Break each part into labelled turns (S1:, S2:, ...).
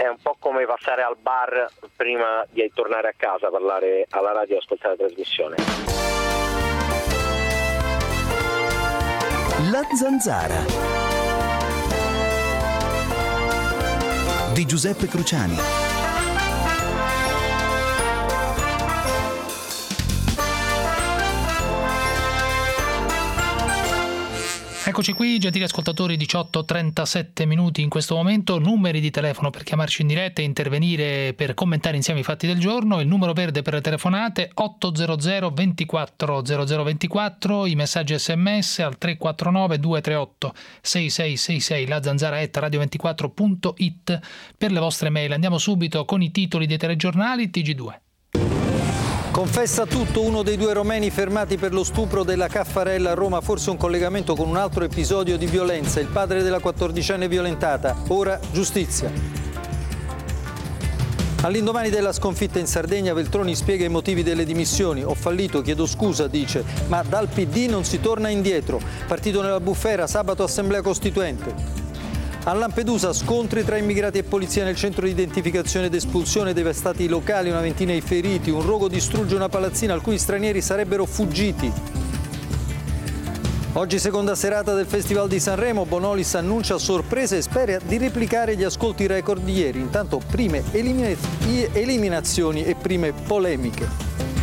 S1: è un po' come passare al bar prima di tornare a casa, parlare alla radio e ascoltare la trasmissione.
S2: La Zanzara di Giuseppe Cruciani.
S3: Eccoci qui, gentili ascoltatori, 18:37 minuti in questo momento. Numeri di telefono per chiamarci in diretta e intervenire per commentare insieme i fatti del giorno. Il numero verde per le telefonate 800 24 0024, i messaggi sms al 349 238 6666, la zanzara@radio24.it per le vostre mail. Andiamo subito con i titoli dei telegiornali. TG2.
S4: Confessa tutto uno dei due romeni fermati per lo stupro della Caffarella a Roma, forse un collegamento con un altro episodio di violenza, il padre della 14enne violentata, ora giustizia. All'indomani della sconfitta in Sardegna, Veltroni spiega i motivi delle dimissioni. Ho fallito, chiedo scusa, dice, ma dal PD non si torna indietro. Partito nella bufera, sabato assemblea costituente. A Lampedusa scontri tra immigrati e polizia nel centro di identificazione ed espulsione, devastati i locali, una ventina i feriti, un rogo distrugge una palazzina, alcuni stranieri sarebbero fuggiti. Oggi seconda serata del Festival di Sanremo, Bonolis annuncia sorprese e spera di replicare gli ascolti record di ieri, intanto prime eliminazioni e prime polemiche.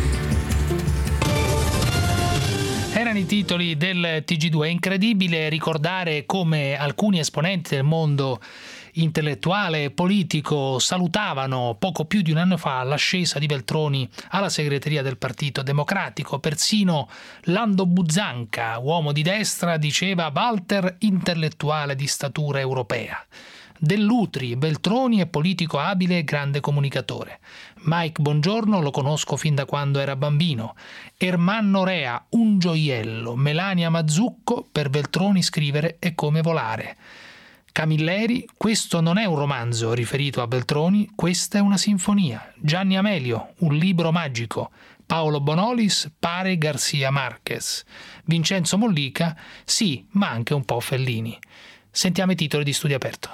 S3: Erano i titoli del TG2. È incredibile ricordare come alcuni esponenti del mondo intellettuale e politico salutavano poco più di un anno fa l'ascesa di Veltroni alla segreteria del Partito Democratico. Persino Lando Buzzanca, uomo di destra, diceva Walter intellettuale di statura europea. Dell'Utri, Veltroni è politico abile e grande comunicatore. Mike Bongiorno lo conosco fin da quando era bambino. Ermanno Rea, un gioiello. Melania Mazzucco, per Veltroni scrivere è come volare. Camilleri, questo non è un romanzo riferito a Veltroni, questa è una sinfonia. Gianni Amelio, un libro magico. Paolo Bonolis, pare Garcia Marquez. Vincenzo Mollica, sì, ma anche un po' Fellini. Sentiamo i titoli di Studio Aperto.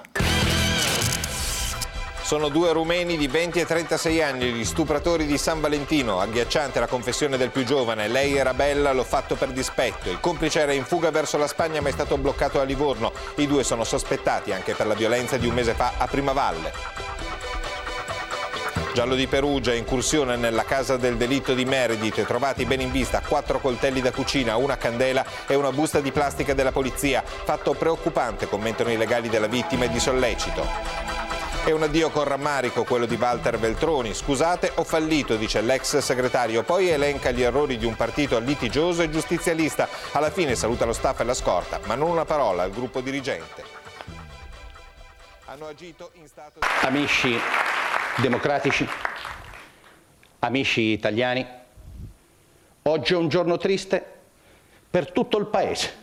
S5: Sono due rumeni di 20 e 36 anni, gli stupratori di San Valentino. Agghiacciante la confessione del più giovane. Lei era bella, l'ho fatto per dispetto. Il complice era in fuga verso la Spagna ma è stato bloccato a Livorno. I due sono sospettati anche per la violenza di un mese fa a Primavalle. Giallo di Perugia, incursione nella casa del delitto di Meredith, trovati ben in vista 4 coltelli da cucina, una candela e una busta di plastica della polizia. Fatto preoccupante, commentano i legali della vittima e di sollecito. È un addio con rammarico quello di Walter Veltroni. Scusate, ho fallito, dice l'ex segretario, poi elenca gli errori di un partito litigioso e giustizialista. Alla fine saluta lo staff e la scorta, ma non una parola al gruppo dirigente. Hanno agito in stato di...
S6: Amici democratici, amici italiani, oggi è un giorno triste per tutto il Paese,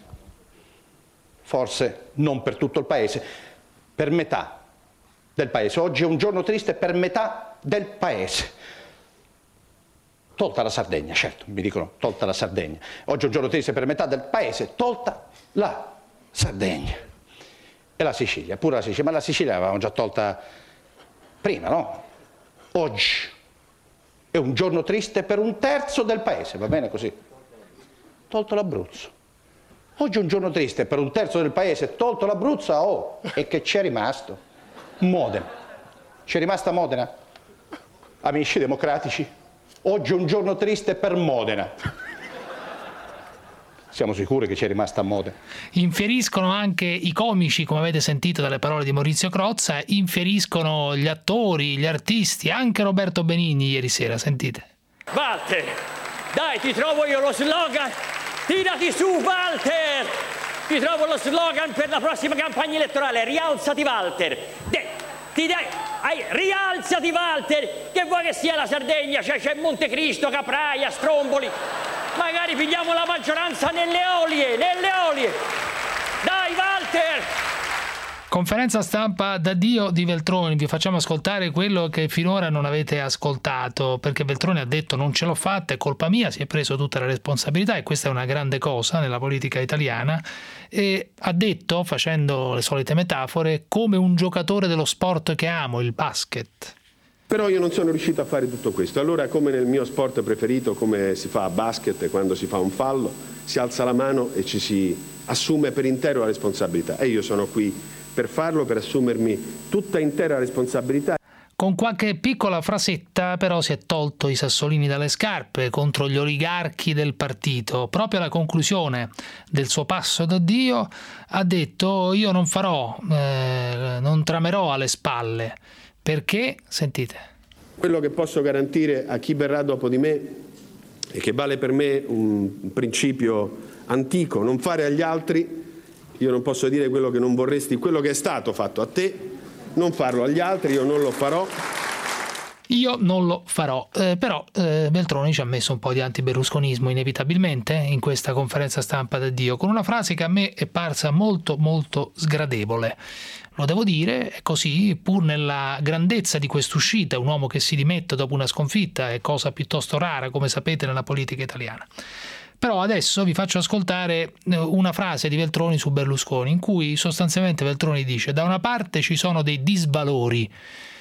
S6: forse non per tutto il Paese, per metà del Paese. Oggi è un giorno triste per metà del Paese, tolta la Sardegna, certo, mi dicono tolta la Sardegna. Oggi è un giorno triste per metà del Paese, tolta la Sardegna e la Sicilia, pure la Sicilia, ma la Sicilia l'avevamo già tolta prima, no? Oggi è un giorno triste per un terzo del Paese, va bene così? Tolto l'Abruzzo. Oggi è un giorno triste per un terzo del Paese, tolto l'Abruzzo, oh, e che c'è rimasto? Modena. C'è rimasta Modena? Amici democratici, oggi è un giorno triste per Modena. Siamo sicuri che c'è rimasta a Modena.
S3: Infieriscono anche i comici, come avete sentito dalle parole di Maurizio Crozza, infieriscono gli attori, gli artisti, anche Roberto Benigni ieri sera, sentite.
S7: Walter, dai, ti trovo io lo slogan, tirati su Walter, ti trovo lo slogan per la prossima campagna elettorale, rialzati Walter, rialzati Walter, che vuoi che sia la Sardegna, c'è Montecristo, Capraia, Stromboli. Magari pigliamo la maggioranza nelle olie. Dai, Walter!
S3: Conferenza stampa d'addio di Veltroni, vi facciamo ascoltare quello che finora non avete ascoltato, perché Veltroni ha detto non ce l'ho fatta, è colpa mia, si è preso tutta la responsabilità e questa è una grande cosa nella politica italiana, e ha detto, facendo le solite metafore, come un giocatore dello sport che amo, il basket.
S8: Però io non sono riuscito a fare tutto questo, allora come nel mio sport preferito, come si fa a basket quando si fa un fallo, si alza la mano e ci si assume per intero la responsabilità e io sono qui per farlo, per assumermi tutta intera responsabilità.
S3: Con qualche piccola frasetta però si è tolto i sassolini dalle scarpe contro gli oligarchi del partito. Proprio alla conclusione del suo passo d'addio ha detto io non farò, non tramerò alle spalle, perché, sentite.
S8: Quello che posso garantire a chi verrà dopo di me e che vale per me un principio antico, non fare agli altri. Io non posso dire quello che non vorresti, quello che è stato fatto a te, non farlo agli altri, io non lo farò.
S3: Io non lo farò, però Veltroni ci ha messo un po' di antiberlusconismo inevitabilmente in questa conferenza stampa d'addio, con una frase che a me è parsa molto molto sgradevole. Lo devo dire, è così, pur nella grandezza di quest'uscita, un uomo che si dimette dopo una sconfitta è cosa piuttosto rara, come sapete, nella politica italiana. Però adesso vi faccio ascoltare una frase di Veltroni su Berlusconi, in cui sostanzialmente Veltroni dice: da una parte ci sono dei disvalori,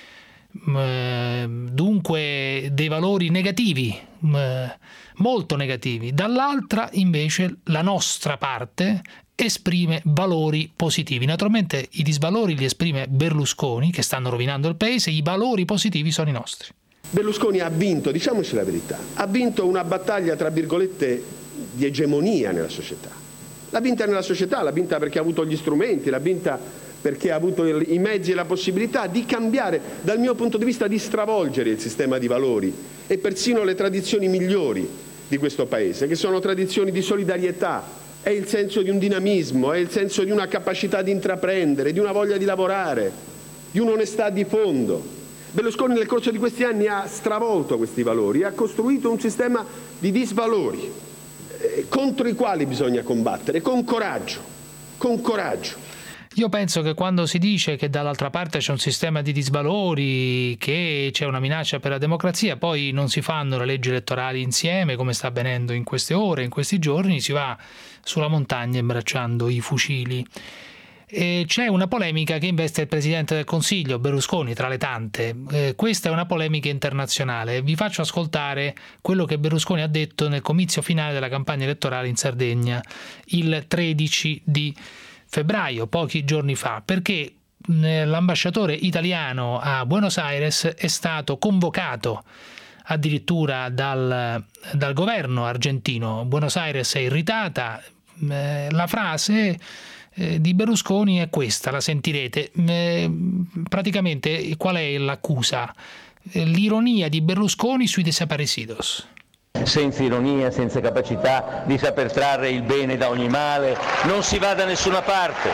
S3: dunque dei valori negativi, molto negativi, dall'altra invece la nostra parte esprime valori positivi. Naturalmente i disvalori li esprime Berlusconi, che stanno rovinando il paese, i valori positivi sono i nostri.
S8: Berlusconi ha vinto, diciamoci la verità, ha vinto una battaglia tra virgolette di egemonia nella società. L'ha vinta nella società, l'ha vinta perché ha avuto gli strumenti, l'ha vinta perché ha avuto i mezzi e la possibilità di cambiare, dal mio punto di vista di stravolgere il sistema di valori e persino le tradizioni migliori di questo Paese, che sono tradizioni di solidarietà, è il senso di un dinamismo, è il senso di una capacità di intraprendere, di una voglia di lavorare, di un'onestà di fondo. Berlusconi nel corso di questi anni ha stravolto questi valori, ha costruito un sistema di disvalori contro i quali bisogna combattere con coraggio, con coraggio.
S3: Io penso che quando si dice che dall'altra parte c'è un sistema di disvalori, che c'è una minaccia per la democrazia, poi non si fanno le leggi elettorali insieme, come sta avvenendo in queste ore, in questi giorni, si va sulla montagna imbracciando i fucili. E c'è una polemica che investe il Presidente del Consiglio, Berlusconi, tra le tante. Questa è una polemica internazionale. Vi faccio ascoltare quello che Berlusconi ha detto nel comizio finale della campagna elettorale in Sardegna, il 13 di febbraio, pochi giorni fa, perché l'ambasciatore italiano a Buenos Aires è stato convocato addirittura dal governo argentino. Buenos Aires è irritata. La frase di Berlusconi è questa, la sentirete. Praticamente qual è l'accusa? L'ironia di Berlusconi sui desaparecidos.
S9: Senza ironia, senza capacità di saper trarre il bene da ogni male, non si va da nessuna parte.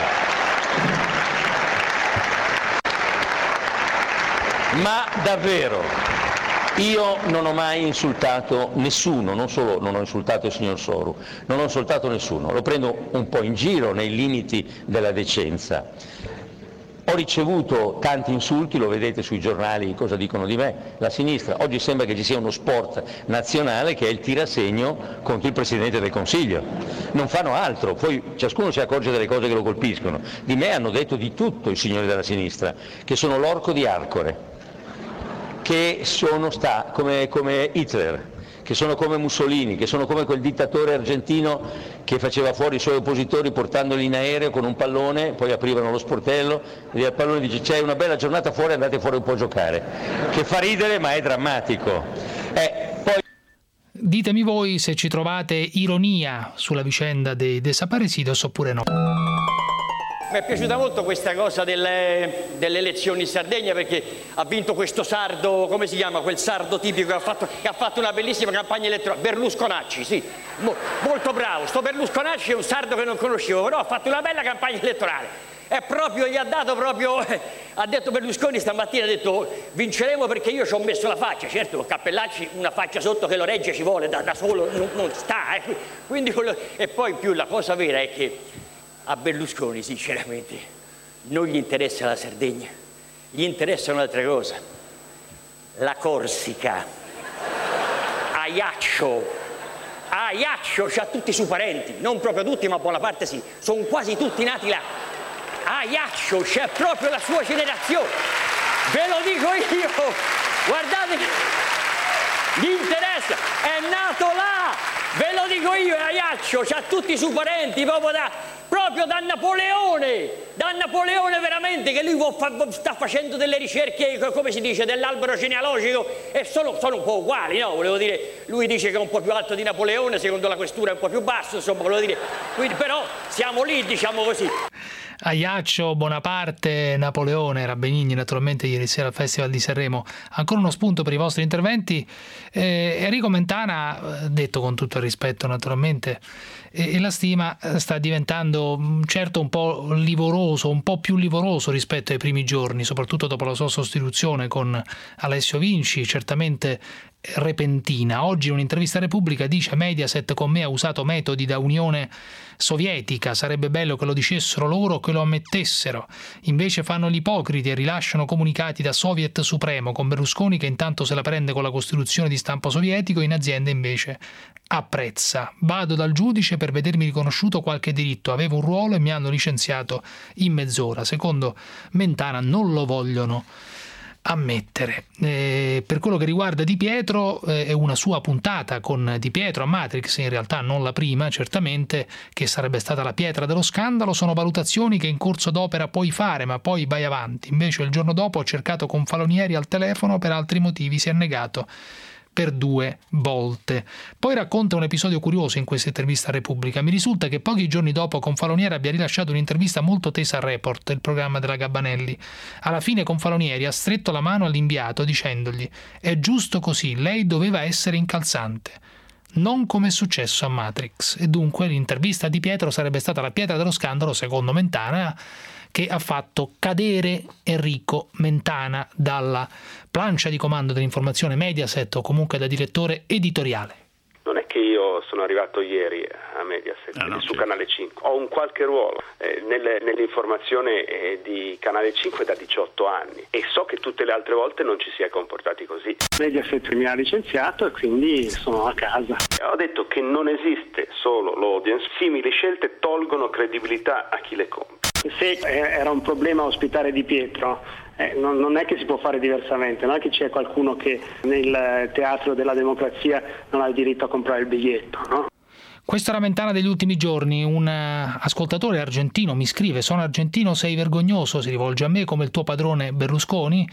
S9: Ma davvero, io non ho mai insultato nessuno, non solo non ho insultato il signor Soru, non ho insultato nessuno, lo prendo un po' in giro nei limiti della decenza. Ho ricevuto tanti insulti, lo vedete sui giornali cosa dicono di me, la sinistra. Oggi sembra che ci sia uno sport nazionale che è il tirasegno contro il Presidente del Consiglio. Non fanno altro, poi ciascuno si accorge delle cose che lo colpiscono. Di me hanno detto di tutto i signori della sinistra, che sono l'orco di Arcore, che sono come Hitler, che sono come Mussolini, che sono come quel dittatore argentino che faceva fuori i suoi oppositori portandoli in aereo con un pallone, poi aprivano lo sportello e il pallone dice c'è una bella giornata fuori, andate fuori un po' a giocare, che fa ridere ma è drammatico. Poi...
S3: Ditemi voi se ci trovate ironia sulla vicenda dei desaparecidos oppure no.
S7: Mi è piaciuta molto questa cosa delle elezioni in Sardegna, perché ha vinto questo sardo, come si chiama, quel sardo tipico che ha fatto una bellissima campagna elettorale, Berlusconacci, sì, molto bravo. Sto Berlusconacci è un sardo che non conoscevo, però ha fatto una bella campagna elettorale. È proprio, gli ha dato proprio, ha detto Berlusconi stamattina, ha detto vinceremo perché io ci ho messo la faccia, certo Cappellacci una faccia sotto che lo regge ci vuole, da solo non sta, quindi e poi più la cosa vera è che a Berlusconi sinceramente non gli interessa la Sardegna, gli interessa un'altra cosa, la Corsica. Ajaccio c'ha tutti i suoi parenti, non proprio tutti ma buona parte sì, sono quasi tutti nati là. Ajaccio c'è proprio la sua generazione, ve lo dico io, guardate, gli interessa, è nato là, ve lo dico io, Ajaccio c'ha tutti i suoi parenti proprio da Napoleone veramente, che lui sta facendo delle ricerche, come si dice, dell'albero genealogico, e sono un po' uguali, no? Volevo dire, lui dice che è un po' più alto di Napoleone, secondo la questura è un po' più basso, insomma, volevo dire, quindi, però siamo lì, diciamo così.
S3: Ajaccio, Bonaparte, Napoleone, era Benigni naturalmente ieri sera al Festival di Sanremo. Ancora uno spunto per i vostri interventi. Enrico Mentana, detto con tutto il rispetto naturalmente e la stima, sta diventando certo un po' livoroso, un po' più livoroso rispetto ai primi giorni, soprattutto dopo la sua sostituzione con Alessio Vinci, certamente repentina. Oggi in un'intervista a Repubblica dice: Mediaset con me ha usato metodi da Unione Sovietica, sarebbe bello che lo dicessero loro, che lo ammettessero, invece fanno gli ipocriti e rilasciano comunicati da Soviet Supremo, con Berlusconi che intanto se la prende con la Costituzione di stampo sovietico, in azienda invece apprezza. Vado dal giudice per vedermi riconosciuto qualche diritto, avevo un ruolo e mi hanno licenziato in mezz'ora. Secondo Mentana non lo vogliono ammettere. Per quello che riguarda Di Pietro, è una sua puntata con Di Pietro a Matrix, in realtà non la prima, certamente, che sarebbe stata la pietra dello scandalo. Sono valutazioni che in corso d'opera puoi fare, ma poi vai avanti. Invece il giorno dopo ho cercato Confalonieri al telefono, per altri motivi si è negato per 2 volte. Poi racconta un episodio curioso in questa intervista a Repubblica. Mi risulta che pochi giorni dopo Confalonieri abbia rilasciato un'intervista molto tesa a Report, il programma della Gabbanelli. Alla fine Confalonieri ha stretto la mano all'inviato dicendogli: è giusto così, lei doveva essere incalzante, non come è successo a Matrix. E dunque l'intervista di Pietro sarebbe stata la pietra dello scandalo, secondo Mentana, che ha fatto cadere Enrico Mentana dalla plancia di comando dell'informazione Mediaset, o comunque da direttore editoriale.
S10: Non è che io sono arrivato ieri a Mediaset, su Canale 5. Ho un qualche ruolo nell'informazione di Canale 5 da 18 anni e so che tutte le altre volte non ci si è comportati così.
S11: Mediaset mi ha licenziato e quindi sono a casa.
S10: Ho detto che non esiste solo l'audience, simili scelte tolgono credibilità a chi le compie.
S11: Se era un problema ospitare Di Pietro, non è che si può fare diversamente, non è che c'è qualcuno che nel teatro della democrazia non ha il diritto a comprare il biglietto, no?
S3: Questa è la Mentana degli ultimi giorni. Un ascoltatore argentino mi scrive: sono argentino, sei vergognoso, si rivolge a me come il tuo padrone Berlusconi.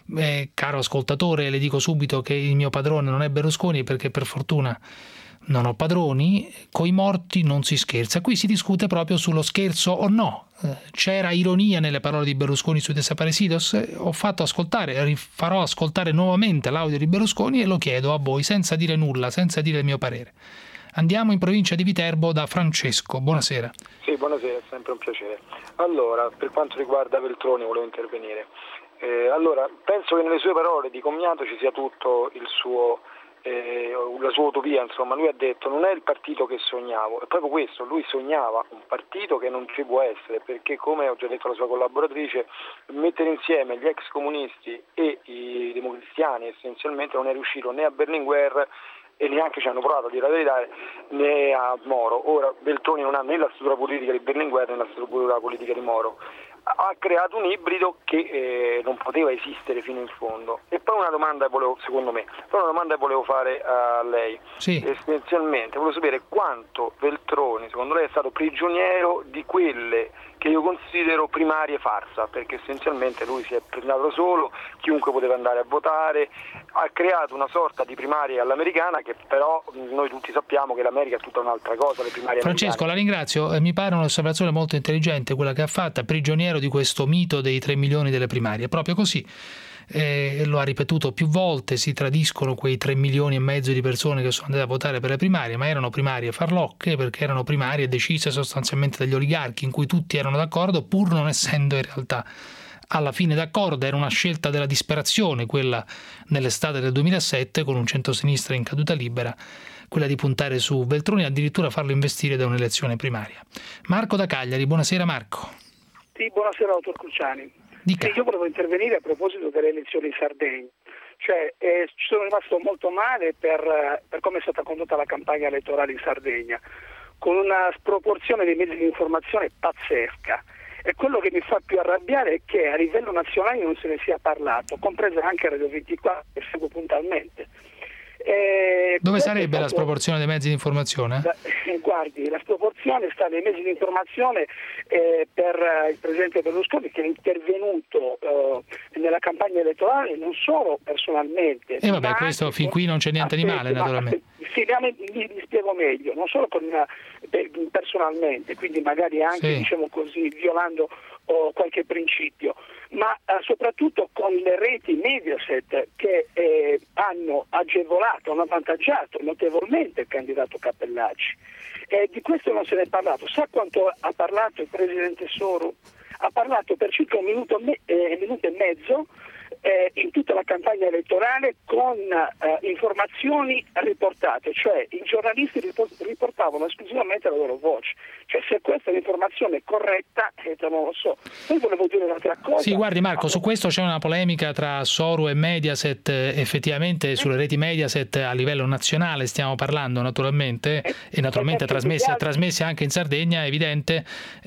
S3: Caro ascoltatore, le dico subito che il mio padrone non è Berlusconi, perché per fortuna non ho padroni. Coi morti non si scherza. Qui si discute proprio sullo scherzo o no. C'era ironia nelle parole di Berlusconi sui desaparecidos? Ho fatto ascoltare, farò ascoltare nuovamente l'audio di Berlusconi e lo chiedo a voi senza dire nulla, senza dire il mio parere. Andiamo in provincia di Viterbo da Francesco. Buonasera.
S12: Sì, buonasera, è sempre un piacere. Allora, per quanto riguarda Veltroni volevo intervenire. Allora, penso che nelle sue parole di commiato ci sia tutto il suo la sua utopia, insomma. Lui ha detto: non è il partito che sognavo, è proprio questo, lui sognava un partito che non ci può essere, perché, come ho già detto alla sua collaboratrice, mettere insieme gli ex comunisti e i democristiani essenzialmente non è riuscito né a Berlinguer e neanche ci hanno provato a dire la verità, né a Moro. Ora Veltroni non ha né la struttura politica di Berlinguer né la struttura politica di Moro. Ha creato un ibrido che non poteva esistere fino in fondo. E poi una domanda volevo fare a lei.
S3: Sì.
S12: Essenzialmente volevo sapere quanto Veltroni secondo lei è stato prigioniero di quelle che io considero primarie farsa, perché essenzialmente lui si è presentato solo, chiunque poteva andare a votare, ha creato una sorta di primarie all'americana, che però noi tutti sappiamo che l'America è tutta un'altra cosa, le primarie
S3: Francesco,
S12: americane.
S3: La ringrazio, mi pare un'osservazione molto intelligente quella che ha fatta, prigioniero di questo mito dei 3 milioni delle primarie, proprio così. Lo ha ripetuto più volte, si tradiscono quei 3 milioni e mezzo di persone che sono andate a votare per le primarie, ma erano primarie farlocche, perché erano primarie decise sostanzialmente dagli oligarchi, in cui tutti erano d'accordo, pur non essendo in realtà alla fine d'accordo. Era una scelta della disperazione quella nell'estate del 2007, con un centrosinistra in caduta libera, quella di puntare su Veltroni e addirittura farlo investire da un'elezione primaria. Marco da Cagliari, buonasera Marco.
S13: Sì, buonasera dottor Cruciani.
S3: Dica.
S13: Io volevo intervenire a proposito delle elezioni in Sardegna. Ci sono rimasto molto male per come è stata condotta la campagna elettorale in Sardegna, con una sproporzione dei mezzi di informazione pazzesca. E quello che mi fa più arrabbiare è che a livello nazionale non se ne sia parlato, compresa anche Radio 24, che seguo puntualmente.
S3: Dove sarebbe la sproporzione dei mezzi di informazione?
S13: Guardi, la sproporzione sta nei mezzi di informazione per il presidente Berlusconi, che è intervenuto nella campagna elettorale non solo personalmente.
S3: E vabbè, questo fin qui non c'è niente di male, naturalmente.
S13: Sì, mi spiego meglio, non solo personalmente, quindi magari anche diciamo così violando qualche principio, ma soprattutto con le reti Mediaset che hanno agevolato, hanno avvantaggiato notevolmente il candidato Cappellacci. Di questo non se ne è parlato. Sa quanto ha parlato il presidente Soru? Ha parlato per circa un minuto e mezzo in tutta la campagna elettorale con informazioni riportate, cioè i giornalisti riportavano esclusivamente la loro voce. Cioè, se questa è l'informazione corretta, non lo so. Poi volevo dire un'altra cosa.
S3: Sì, guardi Marco, su questo c'è una polemica tra Soru e Mediaset, effettivamente sulle reti Mediaset a livello nazionale stiamo parlando naturalmente, e naturalmente trasmesse anche in Sardegna, è evidente.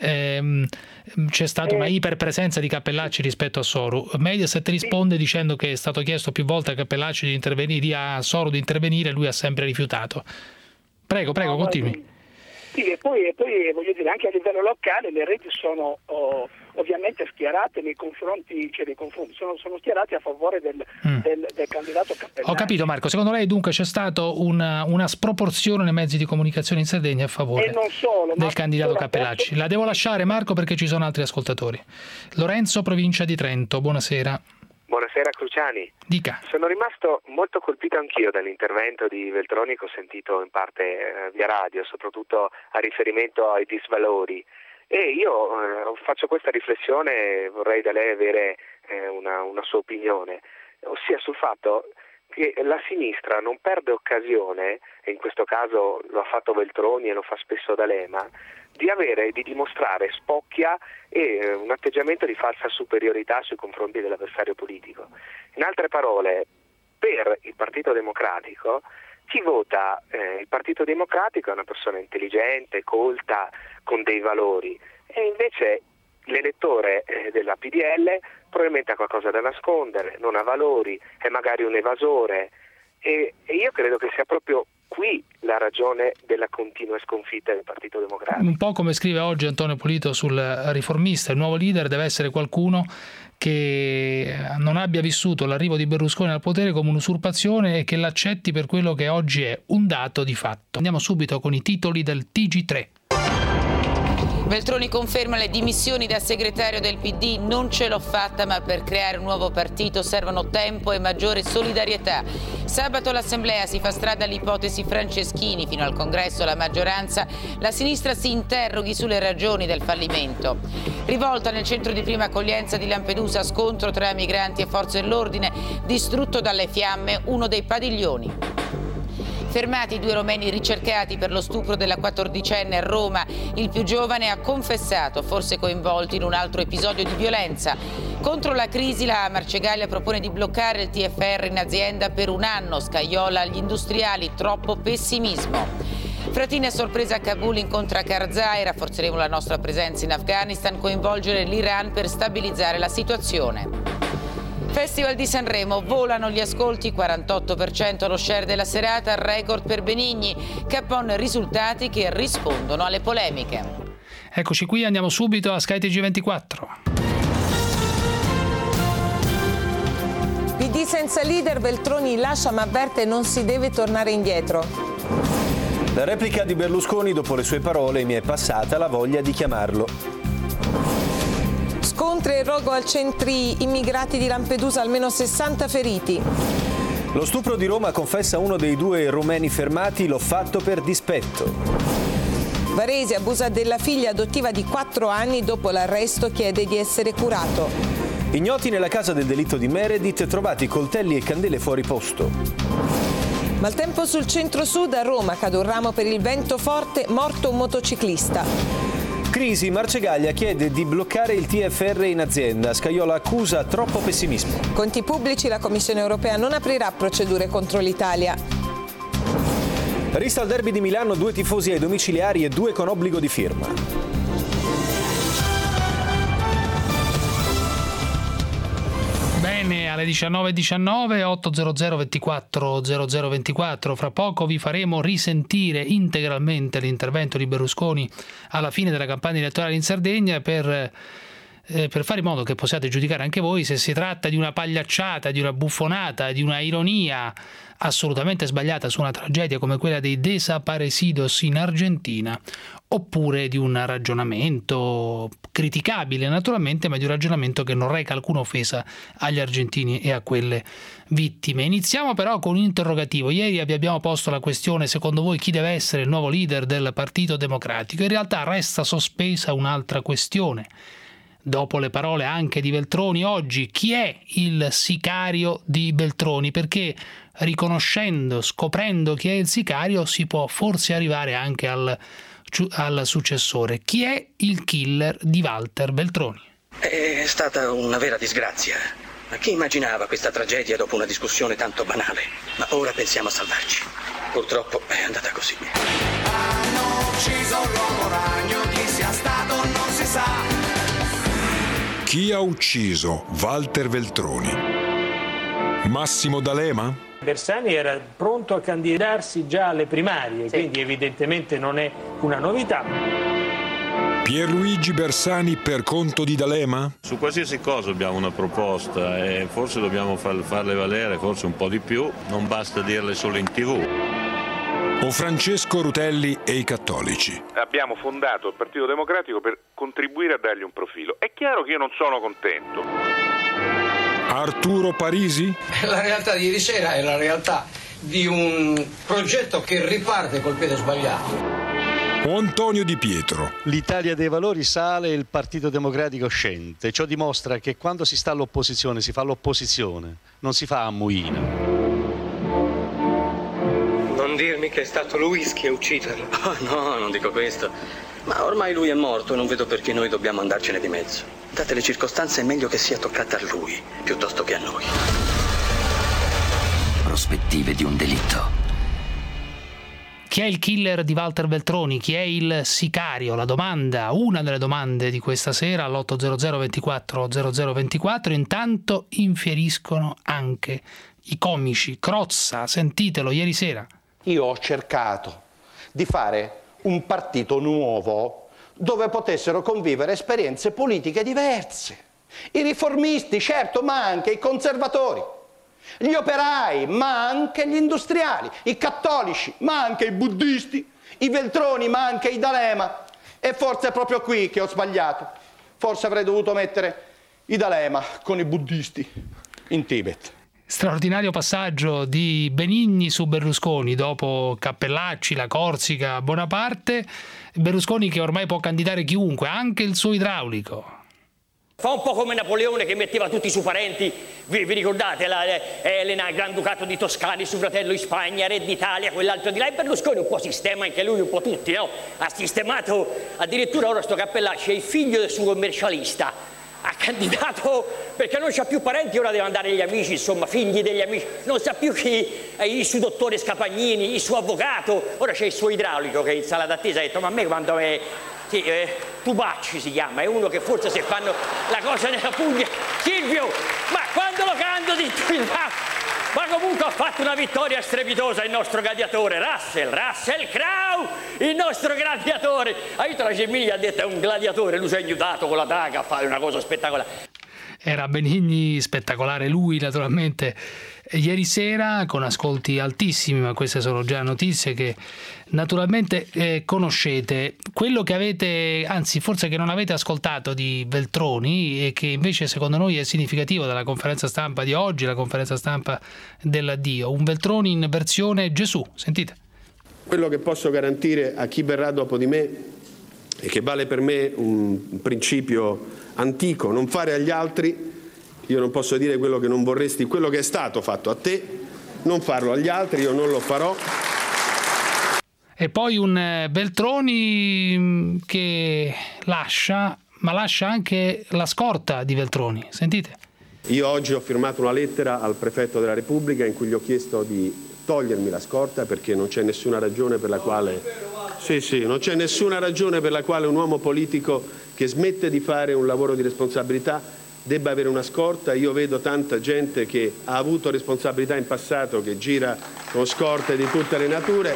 S3: C'è stata una iperpresenza di Cappellacci rispetto a Soru. Mediaset risponde dicendo che è stato chiesto più volte a Cappellacci di intervenire, a Soru di intervenire, lui ha sempre rifiutato. Prego, continui.
S13: Sì, e poi voglio dire, anche a livello locale le reti sono ovviamente schierate nei confronti, sono schierate a favore del candidato Cappellacci.
S3: Ho capito Marco, secondo lei dunque c'è stato una sproporzione nei mezzi di comunicazione in Sardegna a favore del candidato Cappellacci. La devo lasciare Marco perché ci sono altri ascoltatori. Lorenzo, provincia di Trento, buonasera.
S14: Buonasera Cruciani.
S3: Dica.
S14: Sono rimasto molto colpito anch'io dall'intervento di Veltroni che ho sentito in parte via radio, soprattutto a riferimento ai disvalori. E io faccio questa riflessione, vorrei da lei avere una sua opinione, ossia sul fatto che la sinistra non perde occasione, e in questo caso lo ha fatto Veltroni e lo fa spesso D'Alema, di dimostrare spocchia e un atteggiamento di falsa superiorità sui confronti dell'avversario politico. In altre parole, per il Partito Democratico, chi vota il Partito Democratico è una persona intelligente, colta, con dei valori, e invece l'elettore della PDL probabilmente ha qualcosa da nascondere, non ha valori, è magari un evasore, e io credo che sia proprio qui la ragione della continua sconfitta del Partito Democratico.
S3: Un po' come scrive oggi Antonio Polito sul Riformista, il nuovo leader deve essere qualcuno che non abbia vissuto l'arrivo di Berlusconi al potere come un'usurpazione e che l'accetti per quello che oggi è un dato di fatto. Andiamo subito con i titoli del TG3.
S15: Veltroni conferma le dimissioni da segretario del PD, non ce l'ho fatta, ma per creare un nuovo partito servono tempo e maggiore solidarietà. Sabato all'Assemblea si fa strada l'ipotesi Franceschini, fino al Congresso la maggioranza, la sinistra si interroghi sulle ragioni del fallimento. Rivolta nel centro di prima accoglienza di Lampedusa, scontro tra migranti e forze dell'ordine, distrutto dalle fiamme uno dei padiglioni. Fermati 2 romeni ricercati per lo stupro della 14enne a Roma. Il più giovane ha confessato, forse coinvolto in un altro episodio di violenza. Contro la crisi la Marcegaglia propone di bloccare il TFR in azienda per 1 anno. Scaiola agli industriali, troppo pessimismo. Fratini a sorpresa a Kabul incontra Karzai, rafforzeremo la nostra presenza in Afghanistan, coinvolgere l'Iran per stabilizzare la situazione. Festival di Sanremo, volano gli ascolti, 48% lo share della serata, record per Benigni, Capon risultati che rispondono alle polemiche.
S3: Eccoci qui, andiamo subito a SkyTG24.
S16: PD senza leader, Veltroni lascia ma avverte non si deve tornare indietro.
S17: La replica di Berlusconi dopo le sue parole mi è passata la voglia di chiamarlo.
S16: Scontri e rogo al centri immigrati di Lampedusa, almeno 60 feriti.
S17: Lo stupro di Roma, confessa uno dei 2 rumeni fermati, l'ho fatto per dispetto.
S16: Varese abusa della figlia adottiva di 4 anni, dopo l'arresto chiede di essere curato.
S17: Ignoti nella casa del delitto di Meredith, trovati coltelli e candele fuori posto.
S16: Maltempo sul centro-sud, a Roma cade un ramo per il vento forte, morto un motociclista.
S17: Crisi, Marcegaglia chiede di bloccare il TFR in azienda. Scajola accusa troppo pessimismo.
S16: Conti pubblici, la Commissione europea non aprirà procedure contro l'Italia.
S17: Rista al derby di Milano, 2 tifosi ai domiciliari e 2 con obbligo di firma.
S3: Bene, alle 19.19, 800 24 0024. Fra poco vi faremo risentire integralmente l'intervento di Berlusconi alla fine della campagna elettorale in Sardegna per fare in modo che possiate giudicare anche voi se si tratta di una pagliacciata, di una buffonata, di una ironia assolutamente sbagliata su una tragedia come quella dei desaparecidos in Argentina, oppure di un ragionamento criticabile naturalmente, ma di un ragionamento che non reca alcuna offesa agli argentini e a quelle vittime. Iniziamo però con un interrogativo. Ieri vi abbiamo posto la questione: secondo voi chi deve essere il nuovo leader del Partito Democratico? In realtà resta sospesa un'altra questione. Dopo le parole anche di Veltroni oggi, chi è il sicario di Veltroni? Perché riconoscendo, scoprendo chi è il sicario, si può forse arrivare anche al successore. Chi è il killer di Walter Veltroni?
S18: È stata una vera disgrazia. Ma chi immaginava questa tragedia dopo una discussione tanto banale? Ma ora pensiamo a salvarci. Purtroppo è andata così.
S19: Hanno ucciso l'uomo ragno, chi sia stato non si sa.
S20: Chi ha ucciso Walter Veltroni? Massimo D'Alema?
S21: Bersani era pronto a candidarsi già alle primarie, quindi evidentemente non è una novità.
S20: Pierluigi Bersani per conto di D'Alema?
S22: Su qualsiasi cosa abbiamo una proposta e forse dobbiamo farle valere, forse un po' di più, non basta dirle solo in TV.
S20: O Francesco Rutelli e i cattolici?
S23: Abbiamo fondato il Partito Democratico per contribuire a dargli un profilo. È chiaro che io non sono contento.
S20: Arturo Parisi?
S24: La realtà di ieri sera è la realtà di un progetto che riparte col piede sbagliato.
S20: O Antonio Di Pietro?
S25: L'Italia dei Valori sale e il Partito Democratico scende. Ciò dimostra che quando si sta all'opposizione si fa l'opposizione, non si fa a muina.
S18: Non dirmi che è stato il whisky a ucciderlo. Oh no, non dico questo. Ma ormai lui è morto e non vedo perché noi dobbiamo andarcene di mezzo. Date le circostanze è meglio che sia toccata a lui, piuttosto che a noi.
S2: Prospettive di un delitto.
S3: Chi è il killer di Walter Veltroni? Chi è il sicario? La domanda, una delle domande di questa sera all'800 24 0024. Intanto infieriscono anche i comici. Crozza, sentitelo ieri sera.
S6: Io ho cercato di fare un partito nuovo dove potessero convivere esperienze politiche diverse. I riformisti, certo, ma anche i conservatori. Gli operai, ma anche gli industriali. I cattolici, ma anche i buddisti. I Veltroni, ma anche i D'Alema. E forse è proprio qui che ho sbagliato. Forse avrei dovuto mettere i D'Alema con i buddisti in Tibet.
S3: Straordinario passaggio di Benigni su Berlusconi dopo Cappellacci, la Corsica, Bonaparte. Berlusconi che ormai può candidare chiunque, anche il suo idraulico.
S7: Fa un po' come Napoleone che metteva tutti i suoi parenti, vi ricordate, Elena, il Granducato di Toscana, il suo fratello in Spagna, Re d'Italia, quell'altro di là, e Berlusconi un po' sistema anche lui, un po' tutti, no? Ha sistemato, addirittura ora sto Cappellacci è il figlio del suo commercialista. Ha candidato perché non c'ha più parenti, ora deve andare agli amici, insomma, figli degli amici, non sa più chi, il suo dottore Scapagnini, il suo avvocato, ora c'è il suo idraulico che in sala d'attesa ha detto: ma a me quando è Tubacci si chiama, è uno che forse se fanno la cosa nella Puglia, Silvio, ma quando lo candidi tu ma comunque ha fatto una vittoria strepitosa il nostro gladiatore Russell Crowe, il nostro gladiatore. Aiuto la Gemiglia ha detto è un gladiatore, lui si è aiutato con la daga a fare una cosa spettacolare.
S3: Era Benigni, spettacolare lui naturalmente, ieri sera con ascolti altissimi, ma queste sono già notizie che naturalmente conoscete. Quello che avete, anzi forse che non avete ascoltato di Veltroni e che invece secondo noi è significativo della conferenza stampa di oggi, la conferenza stampa dell'addio, un Veltroni in versione Gesù, sentite.
S8: Quello che posso garantire a chi verrà dopo di me e che vale per me un principio antico, non fare agli altri, io non posso dire quello che non vorresti, quello che è stato fatto a te, non farlo agli altri, io non lo farò.
S3: E poi un Veltroni che lascia, ma lascia anche la scorta di Veltroni. Sentite.
S8: Io oggi ho firmato una lettera al Prefetto della Repubblica in cui gli ho chiesto di togliermi la scorta, perché non c'è nessuna ragione per la quale non c'è nessuna ragione per la quale un uomo politico che smette di fare un lavoro di responsabilità debba avere una scorta. Io vedo tanta gente che ha avuto responsabilità in passato che gira con scorte di tutte le nature.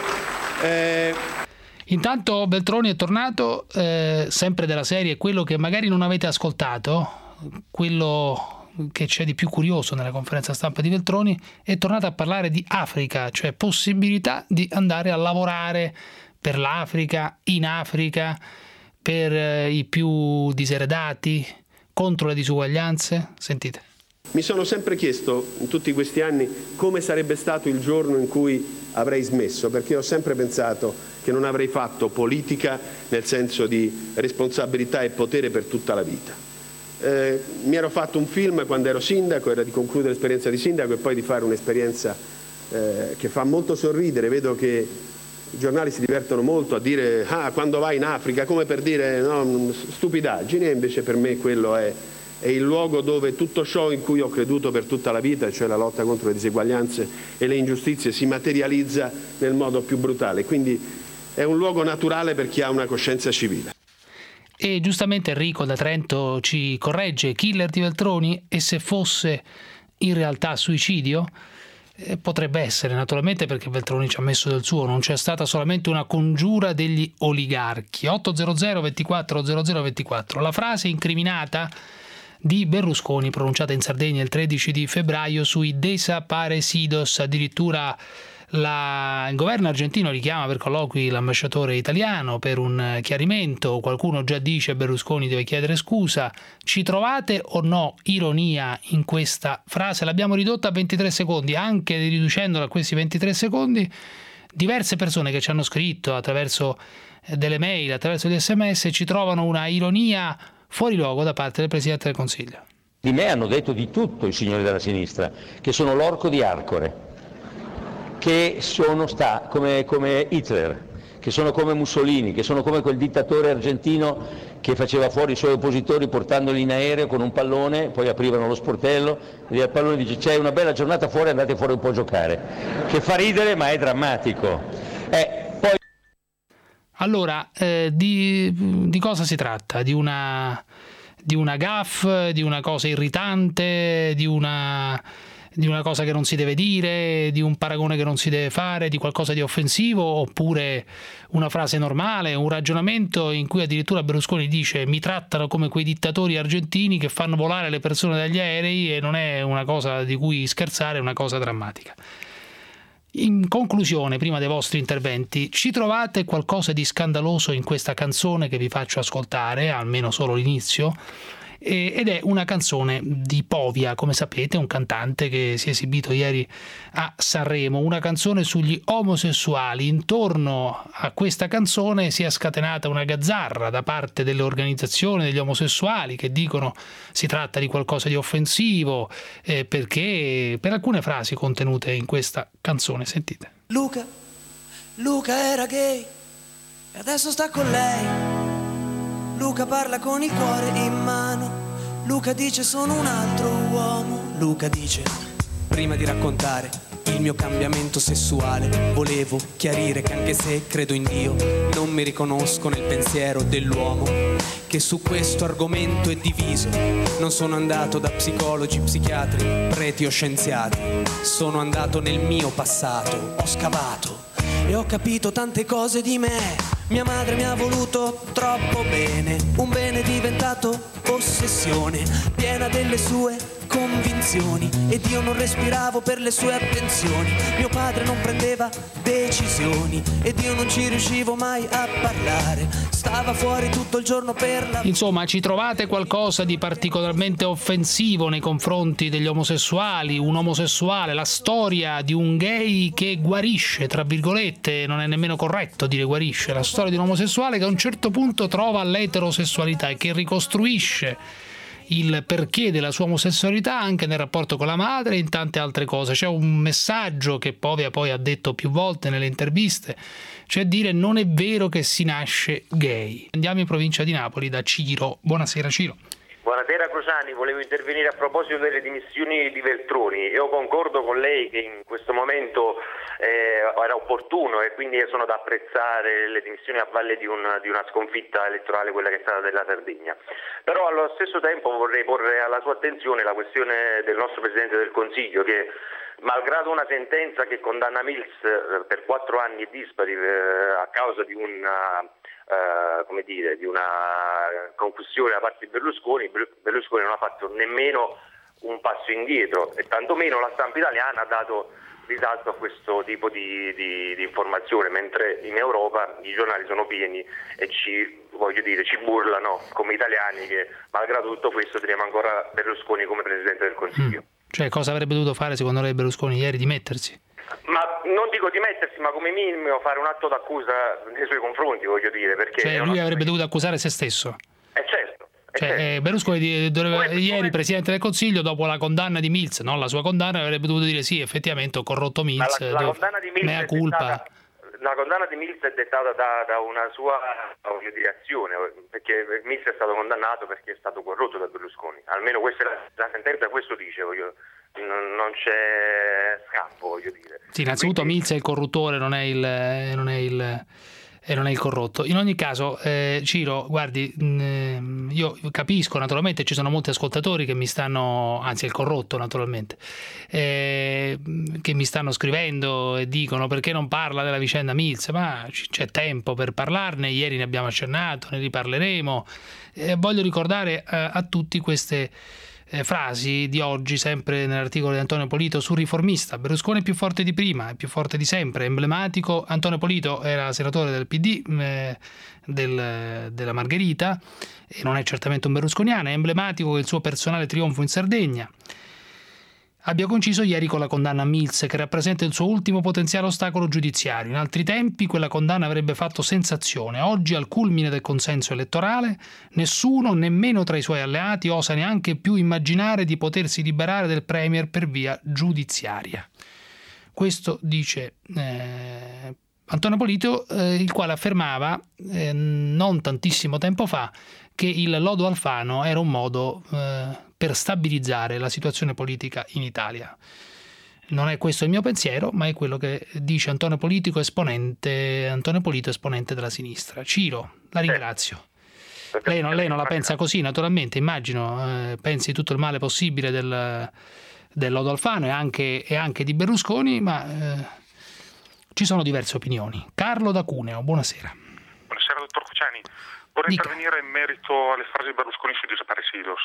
S3: Intanto Veltroni è tornato, sempre della serie quello che magari non avete ascoltato, quello che c'è di più curioso nella conferenza stampa di Veltroni, è tornato a parlare di Africa, cioè possibilità di andare a lavorare per l'Africa, in Africa, per i più diseredati, contro le disuguaglianze. Sentite.
S8: Mi sono sempre chiesto in tutti questi anni come sarebbe stato il giorno in cui avrei smesso, perché ho sempre pensato che non avrei fatto politica nel senso di responsabilità e potere per tutta la vita. Mi ero fatto un film quando ero sindaco, era di concludere l'esperienza di sindaco e poi di fare un'esperienza che fa molto sorridere. Vedo che i giornali si divertono molto a dire quando vai in Africa, come per dire no, stupidaggini, e invece per me quello è il luogo dove tutto ciò in cui ho creduto per tutta la vita, cioè la lotta contro le diseguaglianze e le ingiustizie, si materializza nel modo più brutale. Quindi è un luogo naturale per chi ha una coscienza civile.
S3: E giustamente Enrico da Trento ci corregge: killer di Veltroni, e se fosse in realtà suicidio? Potrebbe essere, naturalmente, perché Veltroni ci ha messo del suo, non c'è stata solamente una congiura degli oligarchi. 800 24 00 24. La frase incriminata di Berlusconi pronunciata in Sardegna il 13 di febbraio sui desaparecidos, addirittura il governo argentino richiama per colloqui l'ambasciatore italiano per un chiarimento. Qualcuno già dice Berlusconi deve chiedere scusa. Ci trovate o no ironia in questa frase? L'abbiamo ridotta a 23 secondi, anche riducendola a questi 23 secondi. Diverse persone che ci hanno scritto attraverso delle mail, attraverso gli SMS, ci trovano una ironia fuori luogo da parte del Presidente del Consiglio.
S1: Di me hanno detto di tutto i signori della sinistra, che sono l'orco di Arcore, che sono come Hitler, che sono come Mussolini, che sono come quel dittatore argentino che faceva fuori i suoi oppositori portandoli in aereo con un pallone, poi aprivano lo sportello e il pallone dice c'è una bella giornata fuori, andate fuori un po' a giocare, che fa ridere ma è drammatico. Poi...
S3: Allora, di cosa si tratta? Di una gaffe, di una cosa irritante, di una cosa che non si deve dire, di un paragone che non si deve fare, di qualcosa di offensivo, oppure una frase normale, un ragionamento in cui addirittura Berlusconi dice mi trattano come quei dittatori argentini che fanno volare le persone dagli aerei, e non è una cosa di cui scherzare, è una cosa drammatica. In conclusione, prima dei vostri interventi, ci trovate qualcosa di scandaloso in questa canzone che vi faccio ascoltare, almeno solo l'inizio? Ed è una canzone di Povia, come sapete, un cantante che si è esibito ieri a Sanremo, una canzone sugli omosessuali. Intorno a questa canzone si è scatenata una gazzarra da parte delle organizzazioni degli omosessuali che dicono si tratta di qualcosa di offensivo, perché per alcune frasi contenute in questa canzone. Sentite.
S4: Luca era gay e adesso sta con lei. Luca parla con il cuore in mano. Luca dice sono un altro uomo. Luca dice prima di raccontare il mio cambiamento sessuale volevo chiarire che anche se credo in Dio non mi riconosco nel pensiero dell'uomo che su questo argomento è diviso. Non sono andato da psicologi, psichiatri, preti o scienziati. Sono andato nel mio passato, ho scavato e ho capito tante cose di me. Mia madre mi ha voluto troppo bene, un bene diventato ossessione, piena delle sue convinzioni, ed io non respiravo per le sue attenzioni. Mio padre non prendeva decisioni ed io non ci riuscivo mai a parlare, stava fuori tutto il giorno per lavorare.
S3: Insomma, ci trovate qualcosa di particolarmente offensivo nei confronti degli omosessuali, un omosessuale, la storia di un gay che guarisce, tra virgolette, non è nemmeno corretto dire guarisce, la storia di un omosessuale che a un certo punto trova l'eterosessualità e che ricostruisce il perché della sua omosessualità anche nel rapporto con la madre e in tante altre cose. C'è un messaggio che Povia poi ha detto più volte nelle interviste, cioè dire non è vero che si nasce gay. Andiamo in provincia di Napoli da Ciro. Buonasera Ciro.
S5: Buonasera Cruciani, volevo intervenire a proposito delle dimissioni di Veltroni. Io concordo con lei che in questo momento era opportuno e quindi sono da apprezzare le dimissioni a valle di una sconfitta elettorale, quella che è stata della Sardegna. Però allo stesso tempo vorrei porre alla sua attenzione la questione del nostro Presidente del Consiglio che, malgrado una sentenza che condanna Mills per 4 anni dispari a causa di una concussione da parte di Berlusconi non ha fatto nemmeno un passo indietro e tantomeno la stampa italiana ha dato risalto a questo tipo di informazione, mentre in Europa i giornali sono pieni e ci burlano come italiani che malgrado tutto questo teniamo ancora Berlusconi come Presidente del Consiglio.
S3: Cioè cosa avrebbe dovuto fare secondo lei Berlusconi ieri? Dimettersi?
S5: Ma non dico dimettersi, ma come minimo fare un atto d'accusa nei suoi confronti, voglio dire, perché
S3: cioè lui avrebbe dovuto accusare se stesso.
S5: Certo.
S3: Berlusconi ieri Presidente del Consiglio, dopo la condanna di Mills, non la sua condanna, avrebbe dovuto dire sì, effettivamente ho corrotto Mills,
S5: la condanna di Mills
S3: mea culpa.
S5: La condanna di Mills è dettata da una sua azione, perché Mills è stato condannato perché è stato corrotto da Berlusconi. Almeno questa è la sentenza, questo dice, non c'è scampo, voglio dire.
S3: Sì, innanzitutto Mills è il corruttore, non è il corrotto. In ogni caso, Ciro, guardi, io capisco, naturalmente ci sono molti ascoltatori che mi stanno, anzi il corrotto naturalmente, che mi stanno scrivendo e dicono perché non parla della vicenda Mills, ma c'è tempo per parlarne, ieri ne abbiamo accennato, ne riparleremo. Voglio ricordare a tutti queste frasi di oggi, sempre nell'articolo di Antonio Polito sul Riformista. Berlusconi è più forte di prima, è più forte di sempre, emblematico. Antonio Polito era senatore del PD della Margherita e non è certamente un berlusconiano, è emblematico che il suo personale trionfo in Sardegna abbia coinciso ieri con la condanna a Mills, che rappresenta il suo ultimo potenziale ostacolo giudiziario. In altri tempi quella condanna avrebbe fatto sensazione. Oggi, al culmine del consenso elettorale, nessuno, nemmeno tra i suoi alleati, osa neanche più immaginare di potersi liberare del Premier per via giudiziaria. Questo dice Antonio Polito, il quale affermava non tantissimo tempo fa che il lodo Alfano era un modo per stabilizzare la situazione politica in Italia. Non è questo il mio pensiero, ma è quello che dice Antonio Polito, esponente della sinistra. Ciro, la ringrazio. Lei non la pensa così, naturalmente, immagino, pensi tutto il male possibile del lodo Alfano e anche di Berlusconi, ma ci sono diverse opinioni. Carlo da Cuneo, buonasera.
S9: Buonasera dottor Cruciani. Vorrei intervenire in merito alle frasi di Berlusconi su Desaparecidos.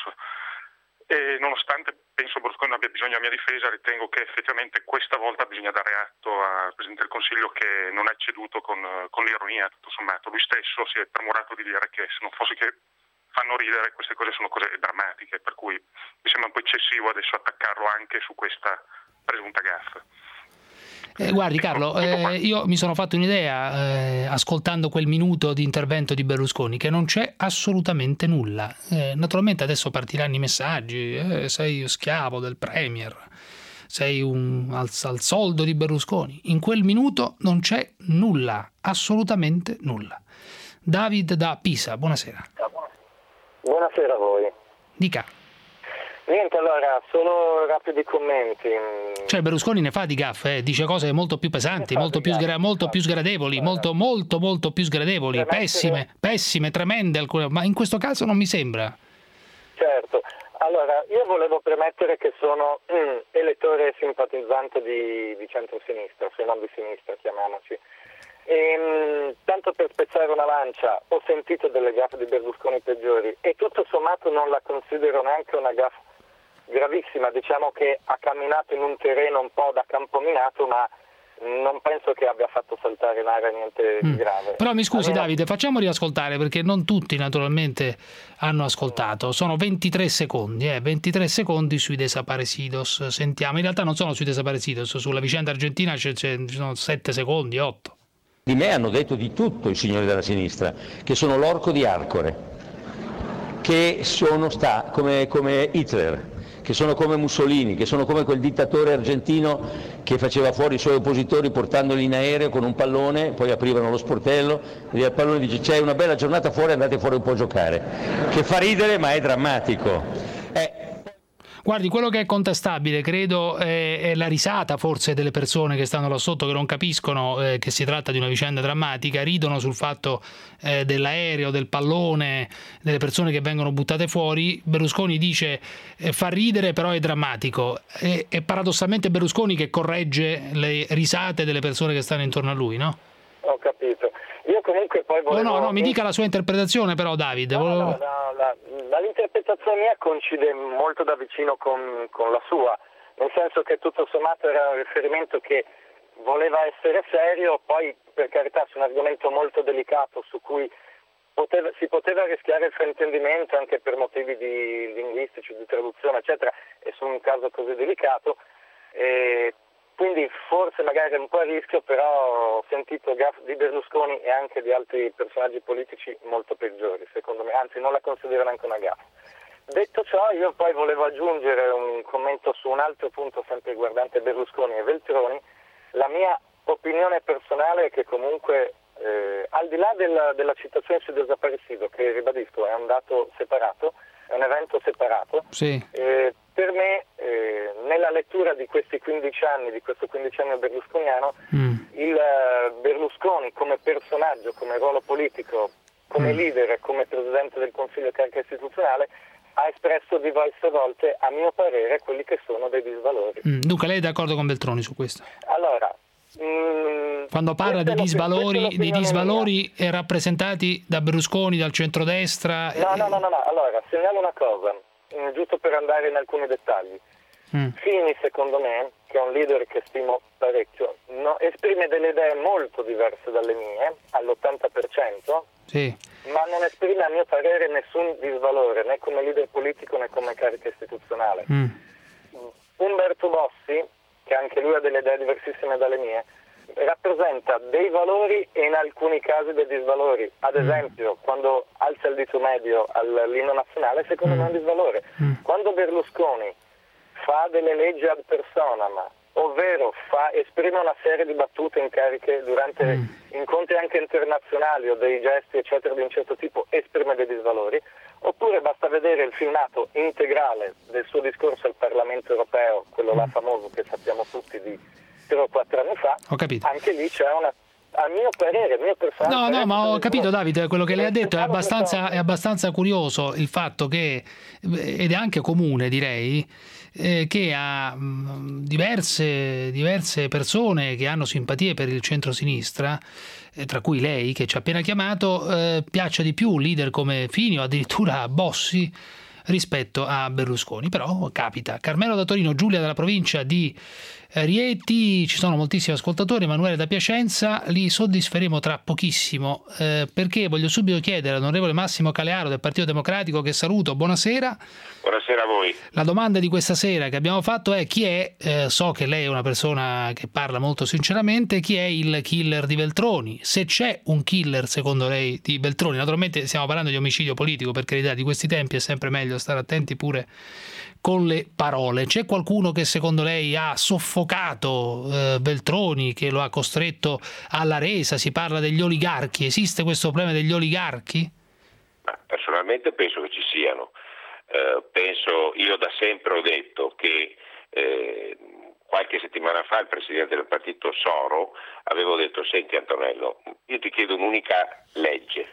S9: E nonostante penso Berlusconi abbia bisogno della mia difesa, ritengo che effettivamente questa volta bisogna dare atto al Presidente del Consiglio che non è ceduto con l'ironia, tutto sommato. Lui stesso si è premurato di dire che se non fosse che fanno ridere, queste cose sono cose drammatiche, per cui mi sembra un po' eccessivo adesso attaccarlo anche su questa presunta gaffe.
S3: Guardi Carlo, io mi sono fatto un'idea ascoltando quel minuto di intervento di Berlusconi, che non c'è assolutamente nulla. Naturalmente adesso partiranno i messaggi, sei schiavo del Premier, sei al soldo di Berlusconi. In quel minuto non c'è nulla, assolutamente nulla. David da Pisa, buonasera.
S10: Buonasera a voi.
S3: Dica.
S10: Niente, allora, solo rapidi commenti.
S3: Cioè Berlusconi ne fa di gaffe, dice cose molto più pesanti, molto più sgradevoli, molto più sgradevoli, pessime, tremende alcune, ma in questo caso non mi sembra.
S10: Certo, allora io volevo premettere che sono elettore e simpatizzante di centrosinistra, se non di sinistra, chiamiamoci. Tanto per spezzare una lancia, ho sentito delle gaffe di Berlusconi peggiori e tutto sommato non la considero neanche una gaffa gravissima, diciamo che ha camminato in un terreno un po' da campominato, ma non penso che abbia fatto saltare in aria niente di grave.
S3: Però mi scusi Davide, facciamo riascoltare perché non tutti naturalmente hanno ascoltato, sono 23 secondi sui Desaparecidos, sentiamo, in realtà non sono sui Desaparecidos, sulla vicenda argentina ci sono 7 secondi, 8.
S1: Di me hanno detto di tutto i signori della sinistra, che sono l'orco di Arcore, che sono come Hitler, che sono come Mussolini, che sono come quel dittatore argentino che faceva fuori i suoi oppositori portandoli in aereo con un pallone, poi aprivano lo sportello e il pallone dice c'è una bella giornata fuori, andate fuori un po' a giocare, che fa ridere ma è drammatico.
S3: Guardi, quello che è contestabile, credo, è la risata forse delle persone che stanno là sotto, che non capiscono che si tratta di una vicenda drammatica, ridono sul fatto dell'aereo, del pallone, delle persone che vengono buttate fuori. Berlusconi dice fa ridere però è drammatico. È paradossalmente Berlusconi che corregge le risate delle persone che stanno intorno a lui, no?
S10: Ho capito. Io comunque poi volevo...
S3: No, mi dica la sua interpretazione però, Davide.
S10: L'interpretazione mia coincide molto da vicino con la sua, nel senso che tutto sommato era un riferimento che voleva essere serio, poi per carità su un argomento molto delicato su cui si poteva rischiare il fraintendimento anche per motivi linguistici, di traduzione eccetera, e su un caso così delicato. Quindi forse magari è un po' a rischio, però ho sentito gaffe di Berlusconi e anche di altri personaggi politici molto peggiori, secondo me, anzi non la considero neanche una gaffe. Detto ciò, io poi volevo aggiungere un commento su un altro punto sempre riguardante Berlusconi e Veltroni. La mia opinione personale è che comunque, al di là della citazione su Desaparecido, che ribadisco è un dato separato, è un evento separato,
S3: sì.
S10: Per me, nella lettura di questi 15 anni, di questo quindicennio berlusconiano, il Berlusconi come personaggio, come ruolo politico, come leader e come Presidente del Consiglio carica istituzionale ha espresso diverse volte, a mio parere, quelli che sono dei disvalori.
S3: Dunque lei è d'accordo con Veltroni su questo?
S10: Allora,
S3: quando parla di disvalori rappresentati da Berlusconi, dal centrodestra...
S10: No, allora, segnalo una cosa, giusto per andare in alcuni dettagli. Fini, secondo me, che è un leader che stimo parecchio, esprime delle idee molto diverse dalle mie, all'80%,
S3: sì.
S10: Ma non esprime a mio parere nessun disvalore, né come leader politico né come carica istituzionale. Umberto Bossi, che anche lui ha delle idee diversissime dalle mie, rappresenta dei valori e in alcuni casi dei disvalori. Ad esempio, quando alza il dito medio all'inno nazionale, secondo me è un disvalore. Quando Berlusconi fa delle leggi ad personam, ovvero esprime una serie di battute in cariche durante incontri anche internazionali o dei gesti eccetera di un certo tipo, esprime dei disvalori, oppure basta vedere il filmato integrale del suo discorso al Parlamento europeo, quello là famoso che sappiamo tutti di 3 o 4 anni fa.
S3: Ho capito.
S10: Anche lì c'è una, a mio parere, mio personale.
S3: No, ma ho capito, Davide, quello che lei ha detto è abbastanza curioso il fatto che, ed è anche comune direi, che a diverse persone che hanno simpatie per il centrosinistra, tra cui lei che ci ha appena chiamato, piaccia di più un leader come Fini o addirittura Bossi rispetto a Berlusconi, però capita. Carmelo da Torino, Giulia dalla provincia di Rieti, ci sono moltissimi ascoltatori, Emanuele da Piacenza, li soddisferemo tra pochissimo, perché voglio subito chiedere all'onorevole Massimo Calearo del Partito Democratico, che saluto, buonasera.
S11: Buonasera a voi.
S3: La domanda di questa sera che abbiamo fatto è chi è, so che lei è una persona che parla molto sinceramente, chi è il killer di Veltroni? Se c'è un killer secondo lei di Veltroni, naturalmente stiamo parlando di omicidio politico, per carità, di questi tempi è sempre meglio stare attenti pure con le parole. C'è qualcuno che secondo lei ha soffocato Veltroni, che lo ha costretto alla resa? Si parla degli oligarchi, esiste questo problema degli oligarchi?
S11: Personalmente penso che ci siano. Io da sempre ho detto che qualche settimana fa il presidente del partito Soro avevo detto: senti Antonello, io ti chiedo un'unica legge,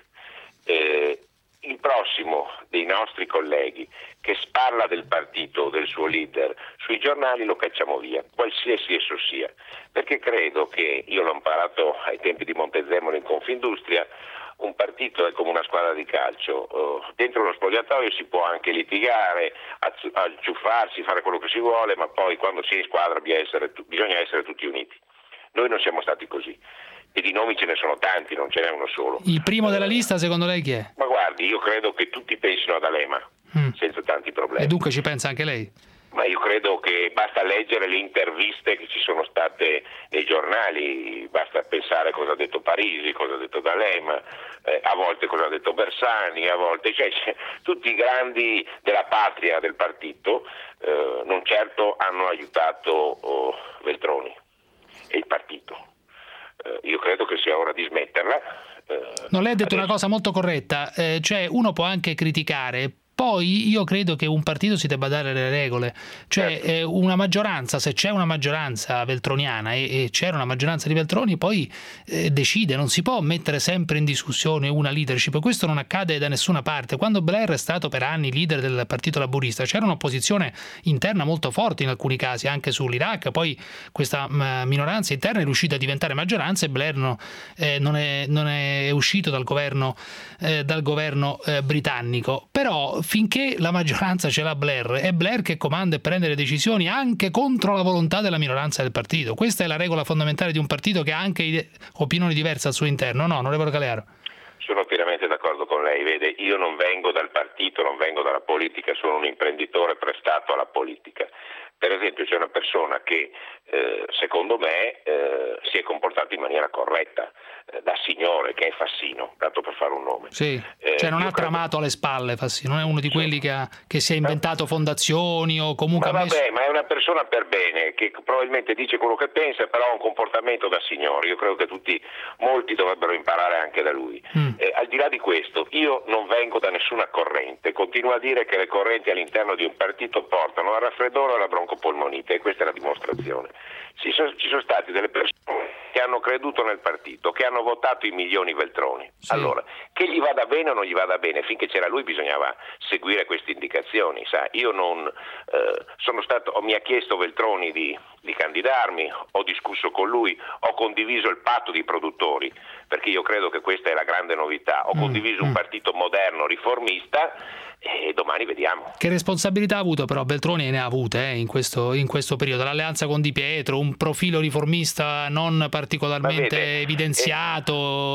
S11: il prossimo dei nostri colleghi che parla del partito o del suo leader sui giornali lo cacciamo via, qualsiasi esso sia, perché credo che, io l'ho imparato ai tempi di Montezemolo in Confindustria, un partito è come una squadra di calcio, dentro lo spogliatoio si può anche litigare, acciuffarsi, fare quello che si vuole, ma poi quando si è in squadra bisogna essere tutti uniti. Noi non siamo stati così. E di nomi ce ne sono tanti, non ce n'è uno solo.
S3: Il primo della lista secondo lei chi è?
S11: Ma guardi, io credo che tutti pensino ad Alema, senza tanti problemi.
S3: E dunque ci pensa anche lei?
S11: Ma io credo che basta leggere le interviste che ci sono state nei giornali, basta pensare cosa ha detto Parisi, cosa ha detto D'Alema, a volte cosa ha detto Bersani, a volte tutti i grandi della patria del partito non certo hanno aiutato Veltroni e il partito. Io credo che sia ora di smetterla.
S3: No, lei ha detto una cosa molto corretta, cioè uno può anche criticare. Poi io credo che un partito si debba dare le regole, cioè una maggioranza, se c'è una maggioranza veltroniana e c'era una maggioranza di Veltroni, poi decide, non si può mettere sempre in discussione una leadership, questo non accade da nessuna parte. Quando Blair è stato per anni leader del partito laburista c'era un'opposizione interna molto forte in alcuni casi, anche sull'Iraq, poi questa minoranza interna è riuscita a diventare maggioranza e Blair non è uscito dal governo britannico, però finché la maggioranza ce l'ha Blair, è Blair che comanda e prende le decisioni anche contro la volontà della minoranza del partito. Questa è la regola fondamentale di un partito che ha anche opinioni diverse al suo interno, no, onorevole Galearo?
S11: Sono pienamente d'accordo con lei, vede, io non vengo dal partito, non vengo dalla politica, sono un imprenditore prestato alla politica. Per esempio c'è una persona che secondo me si è comportata in maniera corretta, da Signore, che è Fassino, tanto per fare un nome.
S3: Sì, cioè non ha tramato alle spalle Fassino, non è uno di quelli che si è inventato fondazioni o comunque
S11: ma è una persona per bene, che probabilmente dice quello che pensa, però ha un comportamento da Signore. Io credo che molti dovrebbero imparare anche da lui. Al di là di questo, io non vengo da nessuna corrente, continuo a dire che le correnti all'interno di un partito portano al raffreddore e alla broncopolmonite, e questa è la dimostrazione. Ci sono state delle persone che hanno creduto nel partito, che hanno votato i milioni Veltroni. Sì. Allora, che gli vada bene o non gli vada bene, finché c'era lui bisognava seguire queste indicazioni. Sa? Io non mi ha chiesto Veltroni di candidarmi, ho discusso con lui, ho condiviso il patto dei produttori, perché io credo che questa è la grande novità. Ho condiviso un partito moderno, riformista, e domani vediamo.
S3: Che responsabilità ha avuto però Veltroni? Ne ha avute in questo periodo, l'alleanza con Di Pietro, un profilo riformista non particolarmente evidenziato,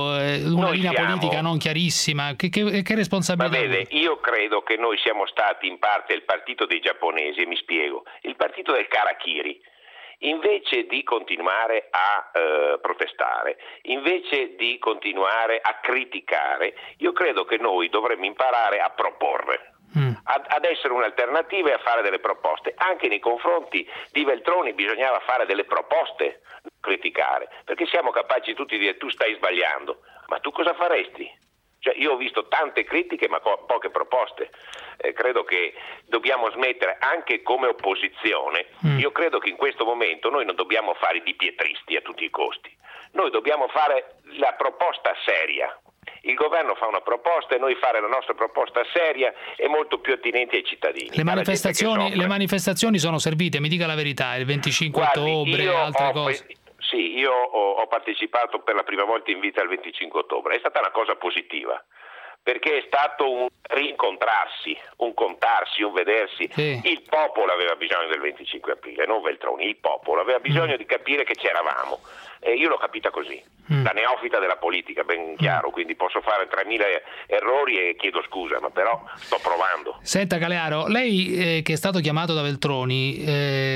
S3: una linea politica non chiarissima, che responsabilità?
S11: Ma vede, io credo che noi siamo stati in parte il partito dei giapponesi, e mi spiego, il partito del Karakiri. Invece di continuare a protestare, invece di continuare a criticare, io credo che noi dovremmo imparare a proporre, ad essere un'alternativa e a fare delle proposte. Anche nei confronti di Veltroni bisognava fare delle proposte, criticare, perché siamo capaci tutti di dire tu stai sbagliando, ma tu cosa faresti? Cioè, io ho visto tante critiche ma poche proposte. Credo che dobbiamo smettere anche come opposizione. Io credo che in questo momento noi non dobbiamo fare i dipietristi a tutti i costi. Noi dobbiamo fare la proposta seria. Il governo fa una proposta e noi fare la nostra proposta seria e molto più attinenti ai cittadini.
S3: Le manifestazioni sono servite, mi dica la verità, il 25 ottobre, altre cose.
S11: Sì, io ho partecipato per la prima volta in vita al 25 ottobre, è stata una cosa positiva, perché è stato un rincontrarsi, un contarsi, un vedersi. Sì. Il popolo aveva bisogno del 25 aprile, non Veltroni, il popolo aveva bisogno di capire che c'eravamo. E io l'ho capita così, da neofita della politica, ben chiaro, quindi posso fare 3.000 errori e chiedo scusa, ma però sto provando.
S3: Senta Galearo, lei che è stato chiamato da Veltroni,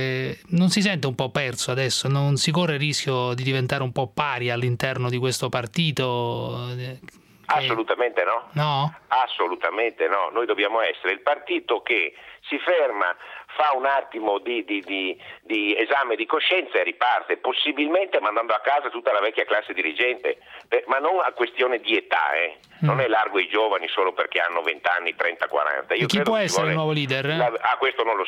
S3: non si sente un po' perso adesso? Non si corre il rischio di diventare un po' paria all'interno di questo partito?
S11: Assolutamente no.
S3: No?
S11: Assolutamente no. Noi dobbiamo essere il partito che si ferma, fa un attimo di esame di coscienza e riparte, possibilmente mandando a casa tutta la vecchia classe dirigente, ma non a questione di età, non è largo ai giovani solo perché hanno 20 anni, 30, 40. Io
S3: chi può essere il nuovo leader?
S11: Questo non lo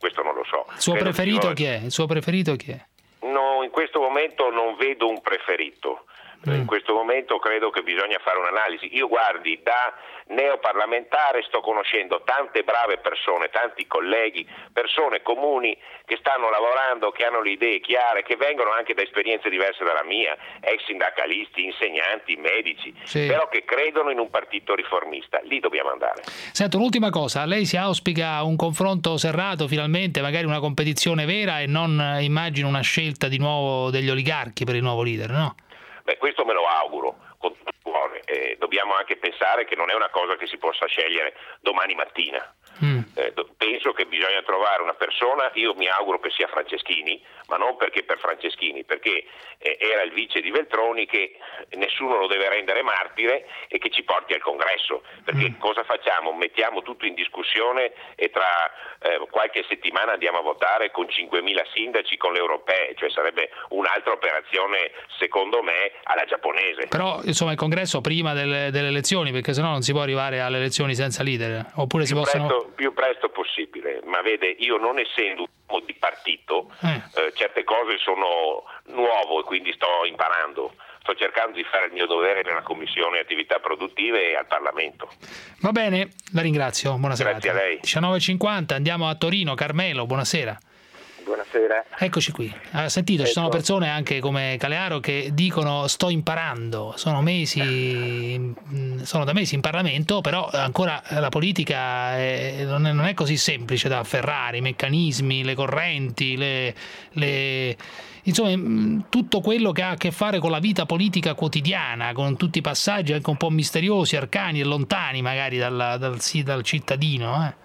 S11: so.
S3: Il suo preferito chi è? Il suo preferito chi è?
S11: No, in questo momento non vedo un preferito. In questo momento credo che bisogna fare un'analisi. Io guardi, da neoparlamentare sto conoscendo tante brave persone, tanti colleghi, persone comuni che stanno lavorando, che hanno le idee chiare, che vengono anche da esperienze diverse dalla mia, ex sindacalisti, insegnanti, medici, però che credono in un partito riformista. Lì dobbiamo andare.
S3: Sento, un'ultima cosa, lei si auspica un confronto serrato finalmente, magari una competizione vera e non immagino una scelta di nuovo degli oligarchi per il nuovo leader, no?
S11: Questo me lo auguro con tutto il cuore, dobbiamo anche pensare che non è una cosa che si possa scegliere domani mattina. Penso che bisogna trovare una persona, io mi auguro che sia Franceschini, ma non perché per Franceschini, perché era il vice di Veltroni, che nessuno lo deve rendere martire e che ci porti al congresso, perché cosa facciamo? Mettiamo tutto in discussione e tra qualche settimana andiamo a votare con 5.000 sindaci, con le europee, cioè sarebbe un'altra operazione secondo me alla giapponese.
S3: Però insomma il congresso prima delle elezioni, perché sennò non si può arrivare alle elezioni senza leader, oppure
S11: più presto possibile, ma vede, io non essendo un uomo di partito, certe cose sono nuovo e quindi sto imparando. Sto cercando di fare il mio dovere nella Commissione Attività Produttive e al Parlamento.
S3: Va bene, la ringrazio, buonasera.
S11: Grazie a lei.
S3: 19:50, andiamo a Torino. Carmelo, buonasera.
S12: Buonasera.
S3: Eccoci qui. Ha sentito, ci sono persone anche come Calearo che dicono sto imparando, sono da mesi in Parlamento, però ancora la politica non è così semplice da afferrare, i meccanismi, le correnti, insomma tutto quello che ha a che fare con la vita politica quotidiana, con tutti i passaggi anche un po' misteriosi, arcani e lontani magari dal cittadino.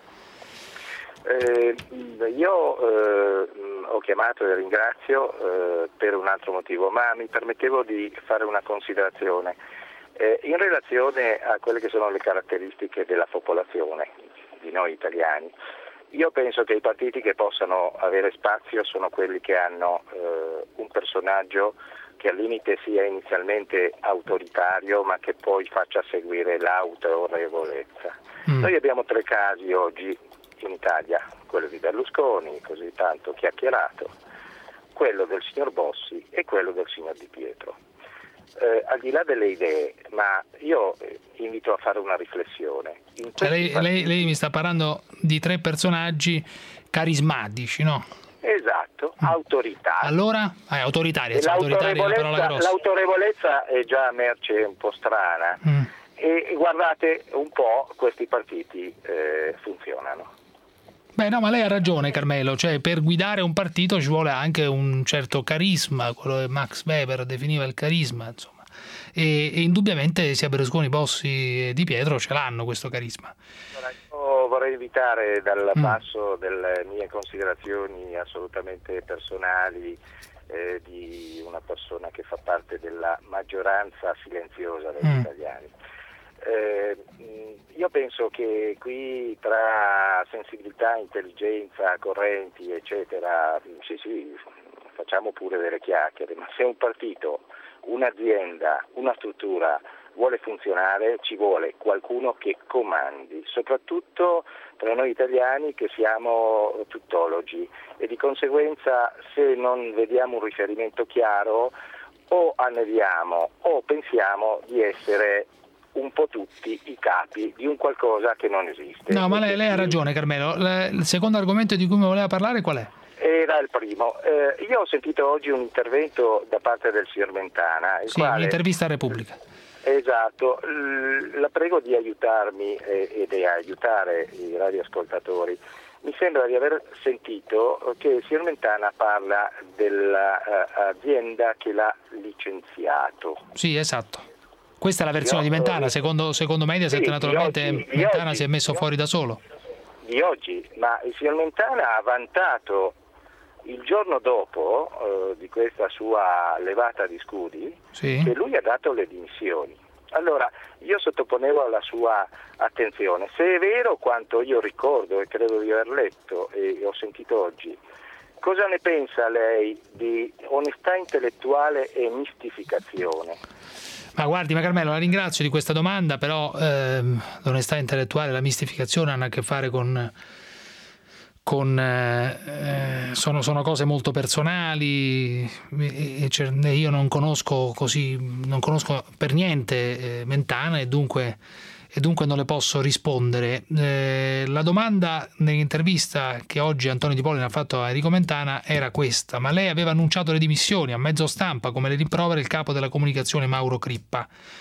S12: Io ho chiamato e ringrazio per un altro motivo, ma mi permettevo di fare una considerazione in relazione a quelle che sono le caratteristiche della popolazione, di noi italiani. Io penso che i partiti che possano avere spazio sono quelli che hanno un personaggio che al limite sia inizialmente autoritario, ma che poi faccia seguire l'autorevolezza. Noi abbiamo 3 casi oggi in Italia, quello di Berlusconi, così tanto chiacchierato, quello del signor Bossi e quello del signor Di Pietro. Al di là delle idee, ma io invito a fare una riflessione.
S3: Lei mi sta parlando di 3 personaggi carismatici, no?
S12: Esatto, autoritari.
S3: Allora? Autoritari, è una parola grossa.
S12: L'autorevolezza è già merce un po' strana e guardate un po', questi partiti funzionano.
S3: Beh no, ma lei ha ragione Carmelo, cioè per guidare un partito ci vuole anche un certo carisma, quello che Max Weber definiva il carisma, insomma. E indubbiamente sia Berlusconi, Bossi e Di Pietro ce l'hanno questo carisma.
S12: Io vorrei evitare dal passo delle mie considerazioni assolutamente personali di una persona che fa parte della maggioranza silenziosa degli italiani. Io penso che qui tra sensibilità, intelligenza, correnti eccetera, sì, facciamo pure delle chiacchiere, ma se un partito, un'azienda, una struttura vuole funzionare ci vuole qualcuno che comandi, soprattutto tra noi italiani che siamo tuttologi e di conseguenza se non vediamo un riferimento chiaro o anneriamo o pensiamo di essere un po' tutti i capi di un qualcosa che non esiste.
S3: No, ma lei ha ragione Carmelo. Il secondo argomento di cui mi voleva parlare qual è?
S12: Era il primo. Io ho sentito oggi un intervento da parte del signor Mentana.
S3: Un'intervista a Repubblica.
S12: Esatto. La prego di aiutarmi e di aiutare i radioascoltatori. Mi sembra di aver sentito che il signor Mentana parla dell'azienda che l'ha licenziato.
S3: Sì, esatto. Questa è la versione di Mentana, secondo Mediaset naturalmente Mentana si è messo fuori da solo.
S12: Di oggi, ma il signor Mentana ha vantato il giorno dopo di questa sua levata di scudi che lui ha dato le dimissioni. Allora, io sottoponevo alla sua attenzione, se è vero quanto io ricordo e credo di aver letto e ho sentito oggi, cosa ne pensa lei di onestà intellettuale e mistificazione?
S3: Ma guardi, Carmelo, la ringrazio di questa domanda, però l'onestà intellettuale e la mistificazione hanno a che fare sono cose molto personali e io non conosco per niente Mentana e dunque non le posso rispondere. La domanda nell'intervista che oggi Antonio Di Pollina ha fatto a Enrico Mentana era questa: ma lei aveva annunciato le dimissioni a mezzo stampa, come le rimprovera il capo della comunicazione Mauro Crippa.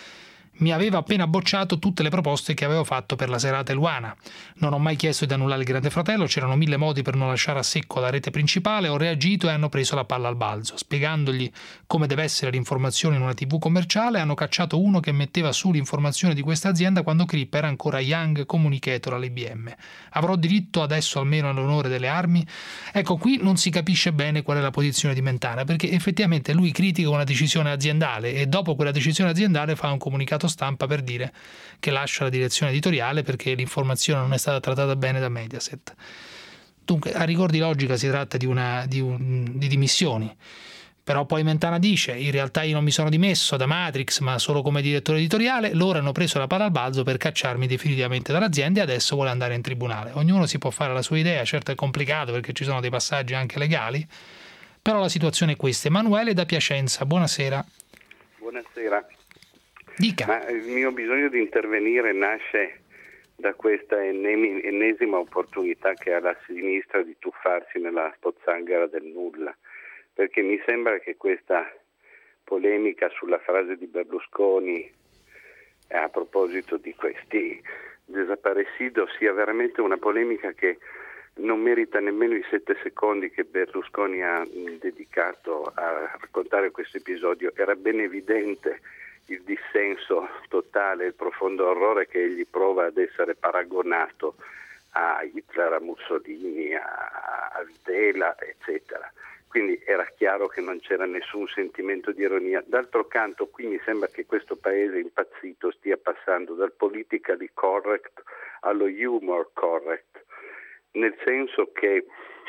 S3: Mi aveva appena bocciato tutte le proposte che avevo fatto per la serata Eluana. Non ho mai chiesto di annullare il Grande Fratello, c'erano 1000 modi per non lasciare a secco la rete principale, ho reagito e hanno preso la palla al balzo. Spiegandogli come deve essere l'informazione in una TV commerciale, hanno cacciato uno che metteva su l'informazione di questa azienda quando Crip era ancora Young Communicator all'IBM. Avrò diritto adesso almeno all'onore delle armi? Ecco, qui non si capisce bene qual è la posizione di Mentana, perché effettivamente lui critica una decisione aziendale e dopo quella decisione aziendale fa un comunicato stampa per dire che lascia la direzione editoriale perché l'informazione non è stata trattata bene da Mediaset. Dunque, a rigor di logica si tratta di dimissioni. Però poi Mentana dice: in realtà io non mi sono dimesso da Matrix, ma solo come direttore editoriale. Loro hanno preso la palla al balzo per cacciarmi definitivamente dall'azienda e adesso vuole andare in tribunale. Ognuno si può fare la sua idea, certo è complicato perché ci sono dei passaggi anche legali, però la situazione è questa. Emanuele da Piacenza, buonasera.
S13: Buonasera.
S3: Dica.
S13: Ma il mio bisogno di intervenire nasce da questa ennesima opportunità che ha la sinistra di tuffarsi nella pozzanghera del nulla, perché mi sembra che questa polemica sulla frase di Berlusconi a proposito di questi desaparecidos sia veramente una polemica che non merita nemmeno i 7 secondi che Berlusconi ha dedicato a raccontare questo episodio. Era ben evidente il dissenso totale, il profondo orrore che egli prova ad essere paragonato a Hitler, a Mussolini, a Videla, eccetera. Quindi era chiaro che non c'era nessun sentimento di ironia. D'altro canto, qui mi sembra che questo paese impazzito stia passando dal politically correct allo humor correct, nel senso che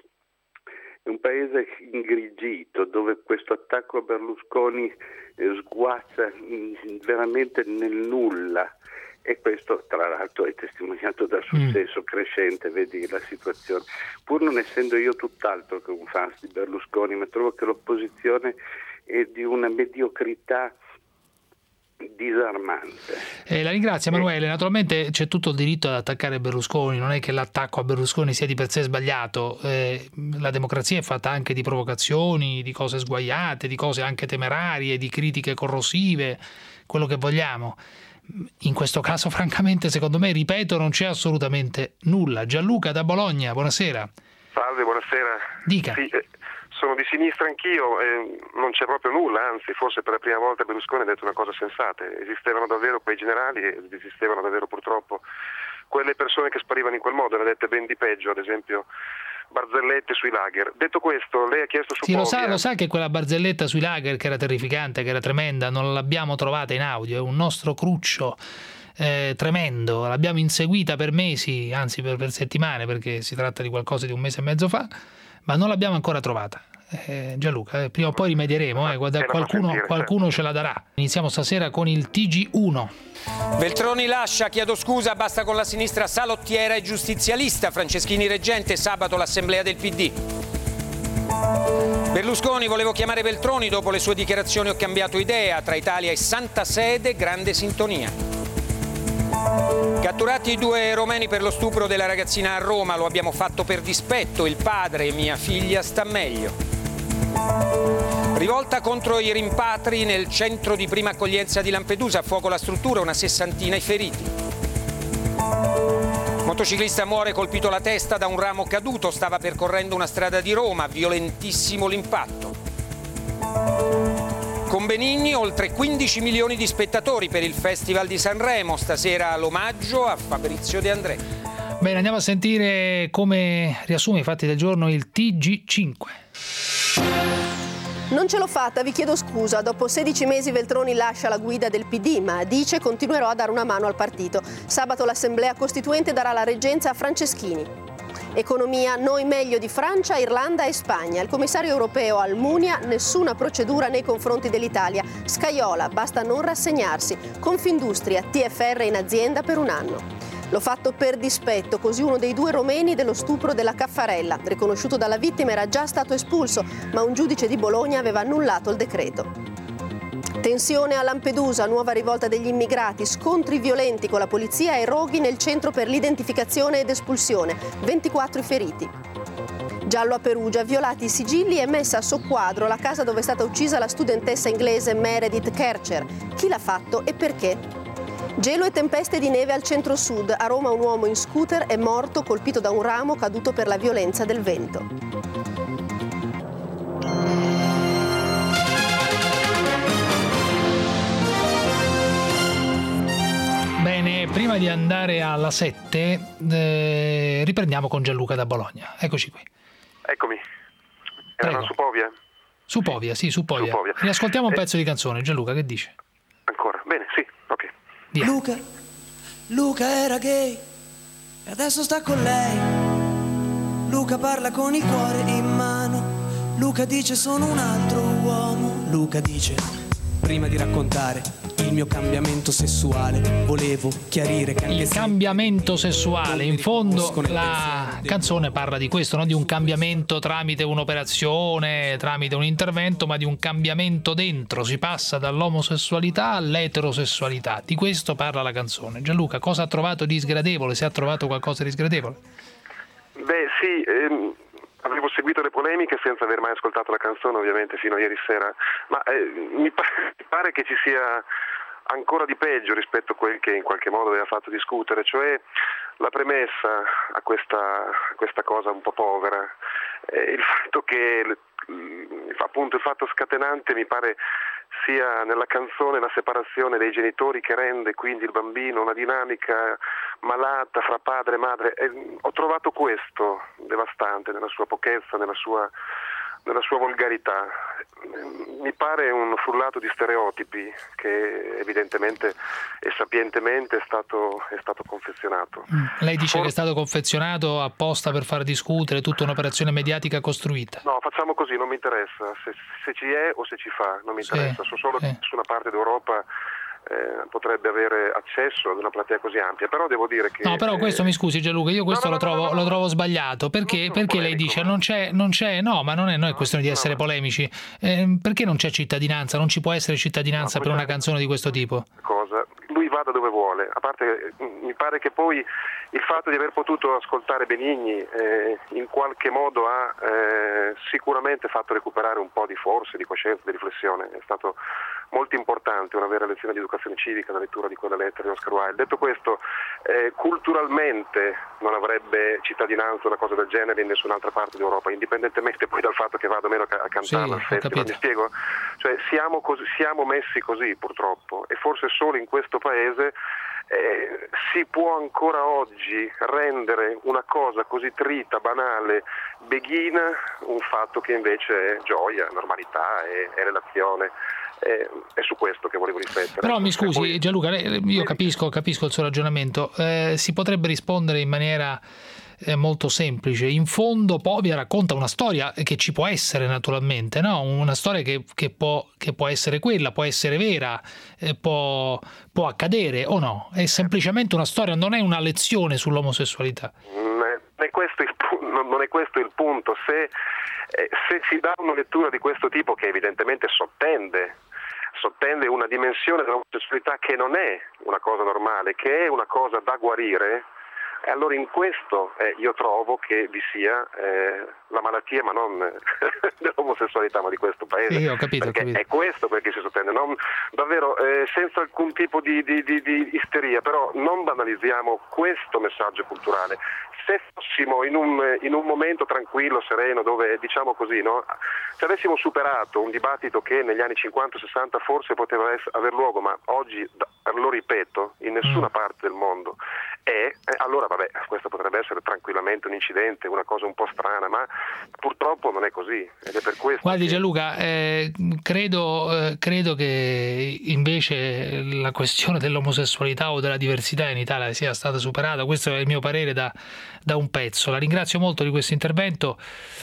S13: è un paese ingrigito dove questo attacco a Berlusconi sguazza veramente nel nulla, e questo tra l'altro è testimoniato dal successo crescente, vedi la situazione. Pur non essendo io tutt'altro che un fan di Berlusconi, ma trovo che l'opposizione è di una mediocrità disarmante.
S3: La ringrazio Emanuele, naturalmente c'è tutto il diritto ad attaccare Berlusconi, non è che l'attacco a Berlusconi sia di per sé sbagliato, la democrazia è fatta anche di provocazioni, di cose sguaiate, di cose anche temerarie, di critiche corrosive, quello che vogliamo. In questo caso francamente secondo me, ripeto, non c'è assolutamente nulla. Gianluca da Bologna, buonasera.
S14: Salve, buonasera.
S3: Dica.
S14: Sì, sono di sinistra anch'io, non c'è proprio nulla, anzi forse per la prima volta Berlusconi ha detto una cosa sensata. Esistevano davvero quei generali ed esistevano davvero purtroppo quelle persone che sparivano in quel modo, ne ha dette ben di peggio, ad esempio barzellette sui lager. Detto questo, lei ha chiesto su
S3: Sì, lo sa che quella barzelletta sui lager, che era terrificante, che era tremenda, non l'abbiamo trovata in audio, è un nostro cruccio tremendo, l'abbiamo inseguita per mesi, anzi per settimane, perché si tratta di qualcosa di 1 mese e mezzo fa, ma non l'abbiamo ancora trovata. Gianluca, prima o poi rimedieremo, qualcuno ce la darà. Iniziamo stasera con il TG1.
S15: Veltroni lascia, chiedo scusa, basta con la sinistra salottiera e giustizialista. Franceschini reggente, sabato l'assemblea del PD. Berlusconi, volevo chiamare Veltroni, dopo le sue dichiarazioni ho cambiato idea, tra Italia e Santa Sede grande sintonia. Catturati i 2 romeni per lo stupro della ragazzina a Roma, lo abbiamo fatto per dispetto, il padre, mia figlia, sta meglio. Rivolta contro i rimpatri nel centro di prima accoglienza di Lampedusa, a fuoco la struttura, una 60ina i feriti. Motociclista muore colpito alla testa da un ramo caduto, stava percorrendo una strada di Roma, violentissimo l'impatto. Con Benigni oltre 15 milioni di spettatori per il Festival di Sanremo, stasera l'omaggio a Fabrizio De André.
S3: Bene, andiamo a sentire come riassume i fatti del giorno il TG5.
S16: Non ce l'ho fatta, vi chiedo scusa. Dopo 16 mesi Veltroni lascia la guida del PD, ma dice continuerò a dare una mano al partito. Sabato l'Assemblea Costituente darà la reggenza a Franceschini. Economia, noi meglio di Francia, Irlanda e Spagna. Il commissario europeo Almunia, nessuna procedura nei confronti dell'Italia. Scajola, basta non rassegnarsi. Confindustria, TFR in azienda per 1 anno. L'ho fatto per dispetto, così uno dei 2 romeni dello stupro della Caffarella, riconosciuto dalla vittima, era già stato espulso, ma un giudice di Bologna aveva annullato il decreto. Tensione a Lampedusa, nuova rivolta degli immigrati, scontri violenti con la polizia e roghi nel centro per l'identificazione ed espulsione, 24 i feriti. Giallo a Perugia, violati i sigilli e messa a soqquadro la casa dove è stata uccisa la studentessa inglese Meredith Kercher. Chi l'ha fatto e perché? Gelo e tempeste di neve al centro-sud. A Roma un uomo in scooter è morto colpito da un ramo caduto per la violenza del vento.
S3: Bene, prima di andare alla 7 riprendiamo con Gianluca da Bologna. Eccoci qui.
S14: Eccomi. Era su Povia?
S3: Su Povia, sì, su Povia. Riascoltiamo un pezzo di canzone. Gianluca, che dice?
S14: Ancora? Bene, sì, ok.
S3: Via.
S4: Luca era gay e adesso sta con lei. Luca parla con il cuore in mano. Luca dice sono un altro uomo. Luca dice prima di raccontare il mio cambiamento sessuale volevo chiarire che
S3: il cambiamento sessuale, in fondo la canzone parla di questo, non di un cambiamento tramite un'operazione, tramite un intervento, ma di un cambiamento dentro. Si passa dall'omosessualità all'eterosessualità. Di questo parla la canzone. Gianluca, cosa ha trovato di sgradevole? Se ha trovato qualcosa di sgradevole?
S14: Beh sì, avevo seguito le polemiche senza aver mai ascoltato la canzone, ovviamente, fino a ieri sera, ma mi pare che ci sia ancora di peggio rispetto a quel che in qualche modo aveva fatto discutere, cioè la premessa a questa cosa un po' povera, il fatto che appunto il fatto scatenante mi pare sia nella canzone la separazione dei genitori che rende quindi il bambino una dinamica malata fra padre e madre. Ho trovato questo devastante nella sua pochezza, nella sua volgarità. Mi pare un frullato di stereotipi che evidentemente e sapientemente è stato confezionato.
S3: Lei dice che è stato confezionato apposta per far discutere, tutta un'operazione mediatica costruita?
S14: No, facciamo così, non mi interessa se ci è o se ci fa, non mi interessa, so solo che nessuna parte d'Europa potrebbe avere accesso ad una platea così ampia, però devo dire che...
S3: No, però questo, mi scusi Gianluca, io questo lo trovo sbagliato, perché lei dice non c'è, no, ma non è questione di essere polemici, perché non c'è cittadinanza, non ci può essere cittadinanza per una canzone di questo tipo?
S14: Lui vada dove vuole, a parte mi pare che poi il fatto di aver potuto ascoltare Benigni in qualche modo ha sicuramente fatto recuperare un po' di forza, di coscienza, di riflessione. È stato molto importante una vera lezione di educazione civica, la lettura di quella lettera di Oscar Wilde. Detto questo, culturalmente non avrebbe cittadinanza una cosa del genere in nessun'altra parte d'Europa, indipendentemente poi dal fatto che vada o meno a cantare al festival. Mi spiego? Cioè siamo messi così purtroppo, e forse solo in questo paese si può ancora oggi rendere una cosa così trita, banale, beghina, un fatto che invece è gioia, normalità, è relazione. È su questo che volevo riflettere.
S3: Però mi scusi Gianluca, io capisco il suo ragionamento, si potrebbe rispondere in maniera molto semplice. In fondo Povia racconta una storia che ci può essere naturalmente, no? Una storia che può essere quella, può essere vera, può accadere o no? È semplicemente una storia, non è una lezione sull'omosessualità.
S14: Non è questo il punto. Se si dà una lettura di questo tipo, che evidentemente sottende una dimensione dell'omosessualità che non è una cosa normale, che è una cosa da guarire, e allora in questo io trovo che vi sia la malattia, ma non dell'omosessualità, ma di questo paese.
S3: Sì, ho capito.
S14: È questo perché si sottende, davvero senza alcun tipo di isteria, però non banalizziamo questo messaggio culturale. Se fossimo in un momento tranquillo, sereno, dove, diciamo così, no? Se avessimo superato un dibattito che negli anni 50-60 forse poteva aver luogo, ma oggi, lo ripeto, in nessuna parte del mondo allora vabbè, questo potrebbe essere tranquillamente un incidente, una cosa un po' strana, ma purtroppo non è così, ed è per questo.
S3: Guardi Gianluca, credo che invece la questione dell'omosessualità o della diversità in Italia sia stata superata. Questo è il mio parere da un pezzo. La ringrazio molto di questo intervento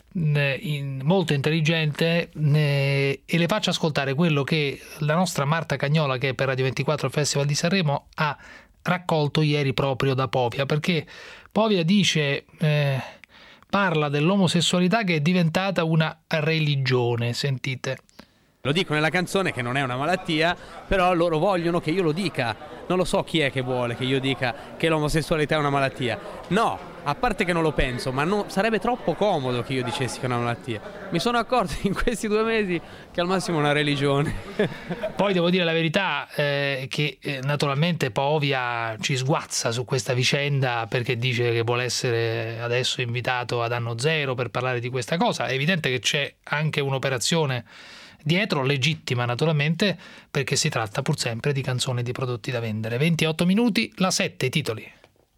S3: molto intelligente, e le faccio ascoltare quello che la nostra Marta Cagnola, che è per Radio 24 al Festival di Sanremo, ha raccolto ieri proprio da Povia, perché Povia dice, parla dell'omosessualità che è diventata una religione. Sentite.
S17: Lo dico nella canzone che non è una malattia, però loro vogliono che io lo dica. Non lo so chi è che vuole che io dica che l'omosessualità è una malattia. No, a parte che non lo penso, ma sarebbe troppo comodo che io dicessi che è una malattia. Mi sono accorto in questi 2 mesi che al massimo è una religione.
S3: Poi devo dire la verità che naturalmente Povia ci sguazza su questa vicenda perché dice che vuole essere adesso invitato ad Anno Zero per parlare di questa cosa. È evidente che c'è anche un'operazione dietro, legittima naturalmente, perché si tratta pur sempre di canzoni e di prodotti da vendere. 28 minuti, la 7, i titoli.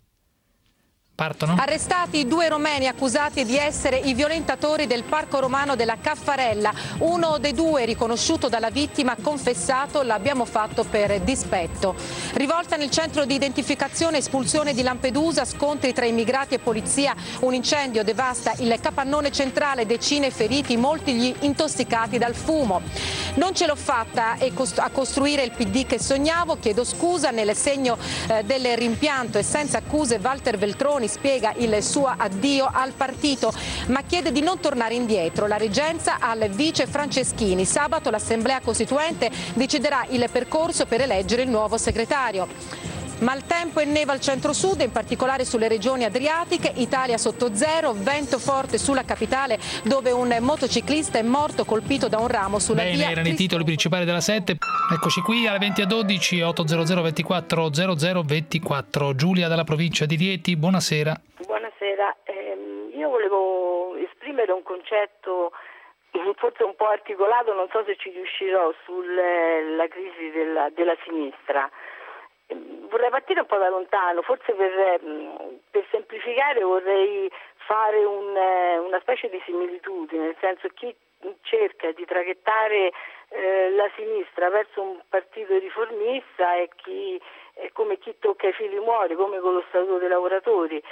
S3: Partono?
S19: Arrestati 2 romeni accusati di essere i violentatori del parco romano della Caffarella. Uno dei 2, riconosciuto dalla vittima, ha confessato: l'abbiamo fatto per dispetto. Rivolta nel centro di identificazione, espulsione di Lampedusa, scontri tra immigrati e polizia, un incendio devasta il capannone centrale, decine feriti, molti gli intossicati dal fumo. Non ce l'ho fatta a costruire il PD che sognavo, chiedo scusa, nel segno del rimpianto e senza accuse Walter Veltroni spiega il suo addio al partito, ma chiede di non tornare indietro. La reggenza al vice Franceschini. Sabato l'Assemblea Costituente deciderà il percorso per eleggere il nuovo segretario. Maltempo e neve al centro-sud, in particolare sulle regioni adriatiche, Italia sotto zero, vento forte sulla capitale dove un motociclista è morto colpito da un ramo sulla via.
S3: Bene, erano i titoli principali della 7. Eccoci qui alle 20:12, 800 24 00 24. Giulia dalla provincia di Rieti, buonasera.
S17: Buonasera, io volevo esprimere un concetto forse un po' articolato, non so se ci riuscirò, sulla crisi della sinistra. Vorrei partire un po' da lontano, forse per semplificare vorrei fare una specie di similitudine, nel senso chi cerca di traghettare la sinistra verso un partito riformista è come chi tocca i fili muore, come con lo Statuto dei lavoratori.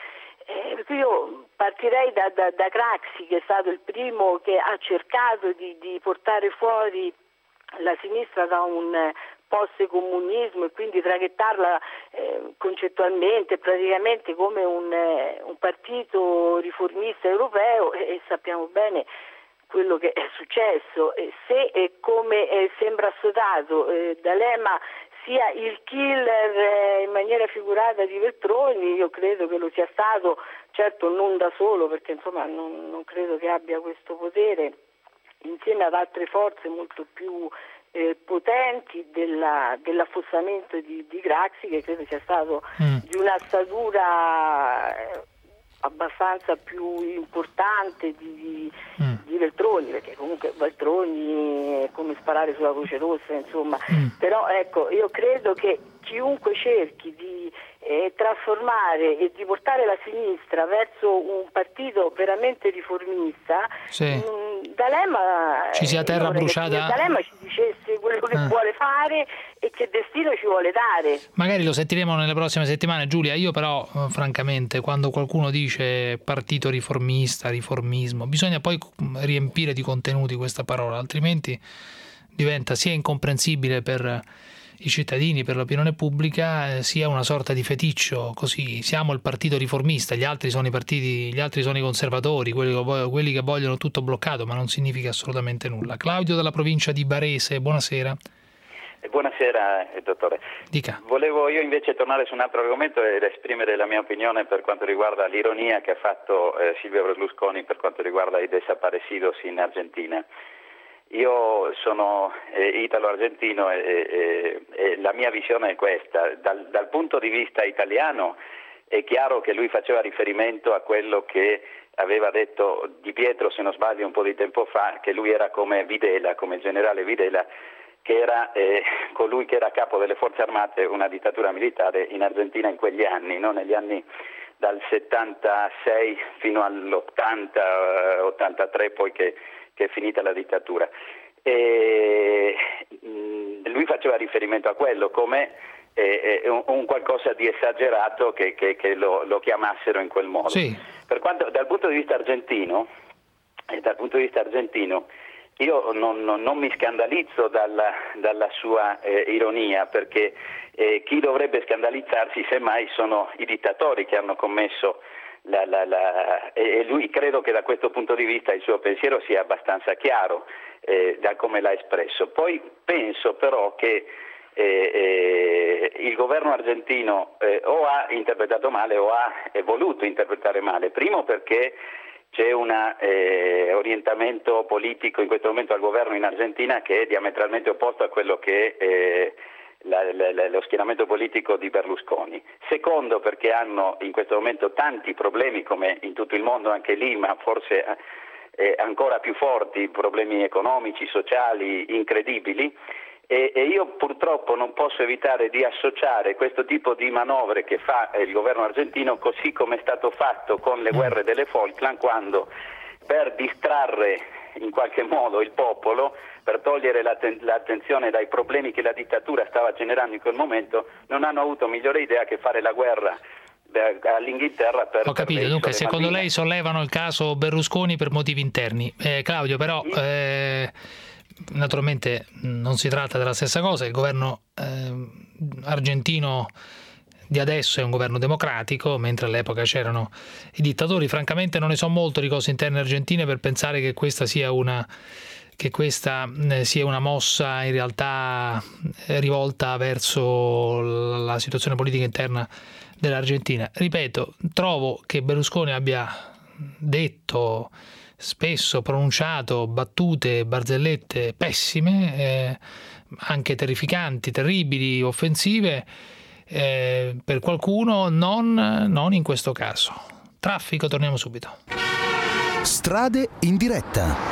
S17: Io partirei da Craxi, che è stato il primo che ha cercato di portare fuori la sinistra da un post-comunismo e quindi traghettarla concettualmente, praticamente come un partito riformista europeo, e sappiamo bene quello che è successo. Se, come sembra assodato, D'Alema sia il killer in maniera figurata di Veltroni, io credo che lo sia stato, certo non da solo, perché insomma non credo che abbia questo potere, insieme ad altre forze molto più potenti dell'affossamento di Craxi, che credo sia stato di una statura abbastanza più importante di Veltroni, perché comunque Veltroni è come sparare sulla Croce Rossa, insomma. Però ecco, io credo che chiunque cerchi di trasformare e di portare la sinistra verso un partito veramente riformista,
S3: sì.
S17: D'Alema
S3: ci sia terra bruciata.
S17: D'Alema ci dicesse quello che vuole fare e che destino ci vuole dare.
S3: Magari lo sentiremo nelle prossime settimane, Giulia. Io però francamente, quando qualcuno dice partito riformista, riformismo, bisogna poi riempire di contenuti questa parola, altrimenti diventa sia incomprensibile per i cittadini, per l'opinione pubblica, sia una sorta di feticcio. Così siamo il partito riformista, gli altri sono i partiti, gli altri sono i conservatori, quelli che vogliono tutto bloccato, ma non significa assolutamente nulla. Claudio dalla provincia di Varese, buonasera.
S21: Buonasera dottore.
S3: Dica.
S21: Volevo io invece tornare su un altro argomento ed esprimere la mia opinione per quanto riguarda l'ironia che ha fatto Silvio Berlusconi per quanto riguarda i desaparecidos in Argentina. Io sono italo-argentino e la mia visione è questa. Dal punto di vista italiano è chiaro che lui faceva riferimento a quello che aveva detto Di Pietro, se non sbaglio, un po' di tempo fa, che lui era come Videla, come il generale Videla, che era colui che era capo delle forze armate, una dittatura militare in Argentina in quegli anni, no? Negli anni dal 76 fino all'80, 83 poi che è finita la dittatura. E lui faceva riferimento a quello come un qualcosa di esagerato che lo chiamassero in quel modo.
S3: Sì.
S21: Per quanto dal punto di vista argentino, io non mi scandalizzo dalla sua ironia, perché chi dovrebbe scandalizzarsi semmai sono i dittatori che hanno commesso e lui, credo che da questo punto di vista il suo pensiero sia abbastanza chiaro da come l'ha espresso. Poi penso però che il governo argentino o ha interpretato male o ha voluto interpretare male, primo perché c'è un orientamento politico in questo momento al governo in Argentina che è diametralmente opposto a quello che è lo schieramento politico di Berlusconi. Secondo, perché hanno in questo momento tanti problemi, come in tutto il mondo, anche lì, ma forse ancora più forti, problemi economici, sociali, incredibili. E io purtroppo non posso evitare di associare questo tipo di manovre che fa il governo argentino, così come è stato fatto con le guerre delle Falkland, quando per distrarre in qualche modo il popolo, per togliere l'attenzione dai problemi che la dittatura stava generando in quel momento, non hanno avuto migliore idea che fare la guerra all'Inghilterra per...
S3: Ho capito, dunque secondo lei sollevano il caso Berlusconi per motivi interni. Claudio, però... naturalmente non si tratta della stessa cosa. Il governo argentino di adesso è un governo democratico, mentre all'epoca c'erano i dittatori. Francamente non ne so molto di cose interne argentine per pensare che questa sia una mossa in realtà rivolta verso la situazione politica interna dell'Argentina. Ripeto, trovo che Berlusconi abbia detto, spesso pronunciato, battute, barzellette pessime, anche terrificanti, terribili, offensive, per qualcuno, non in questo caso. Traffico, torniamo subito.
S20: Strade in diretta.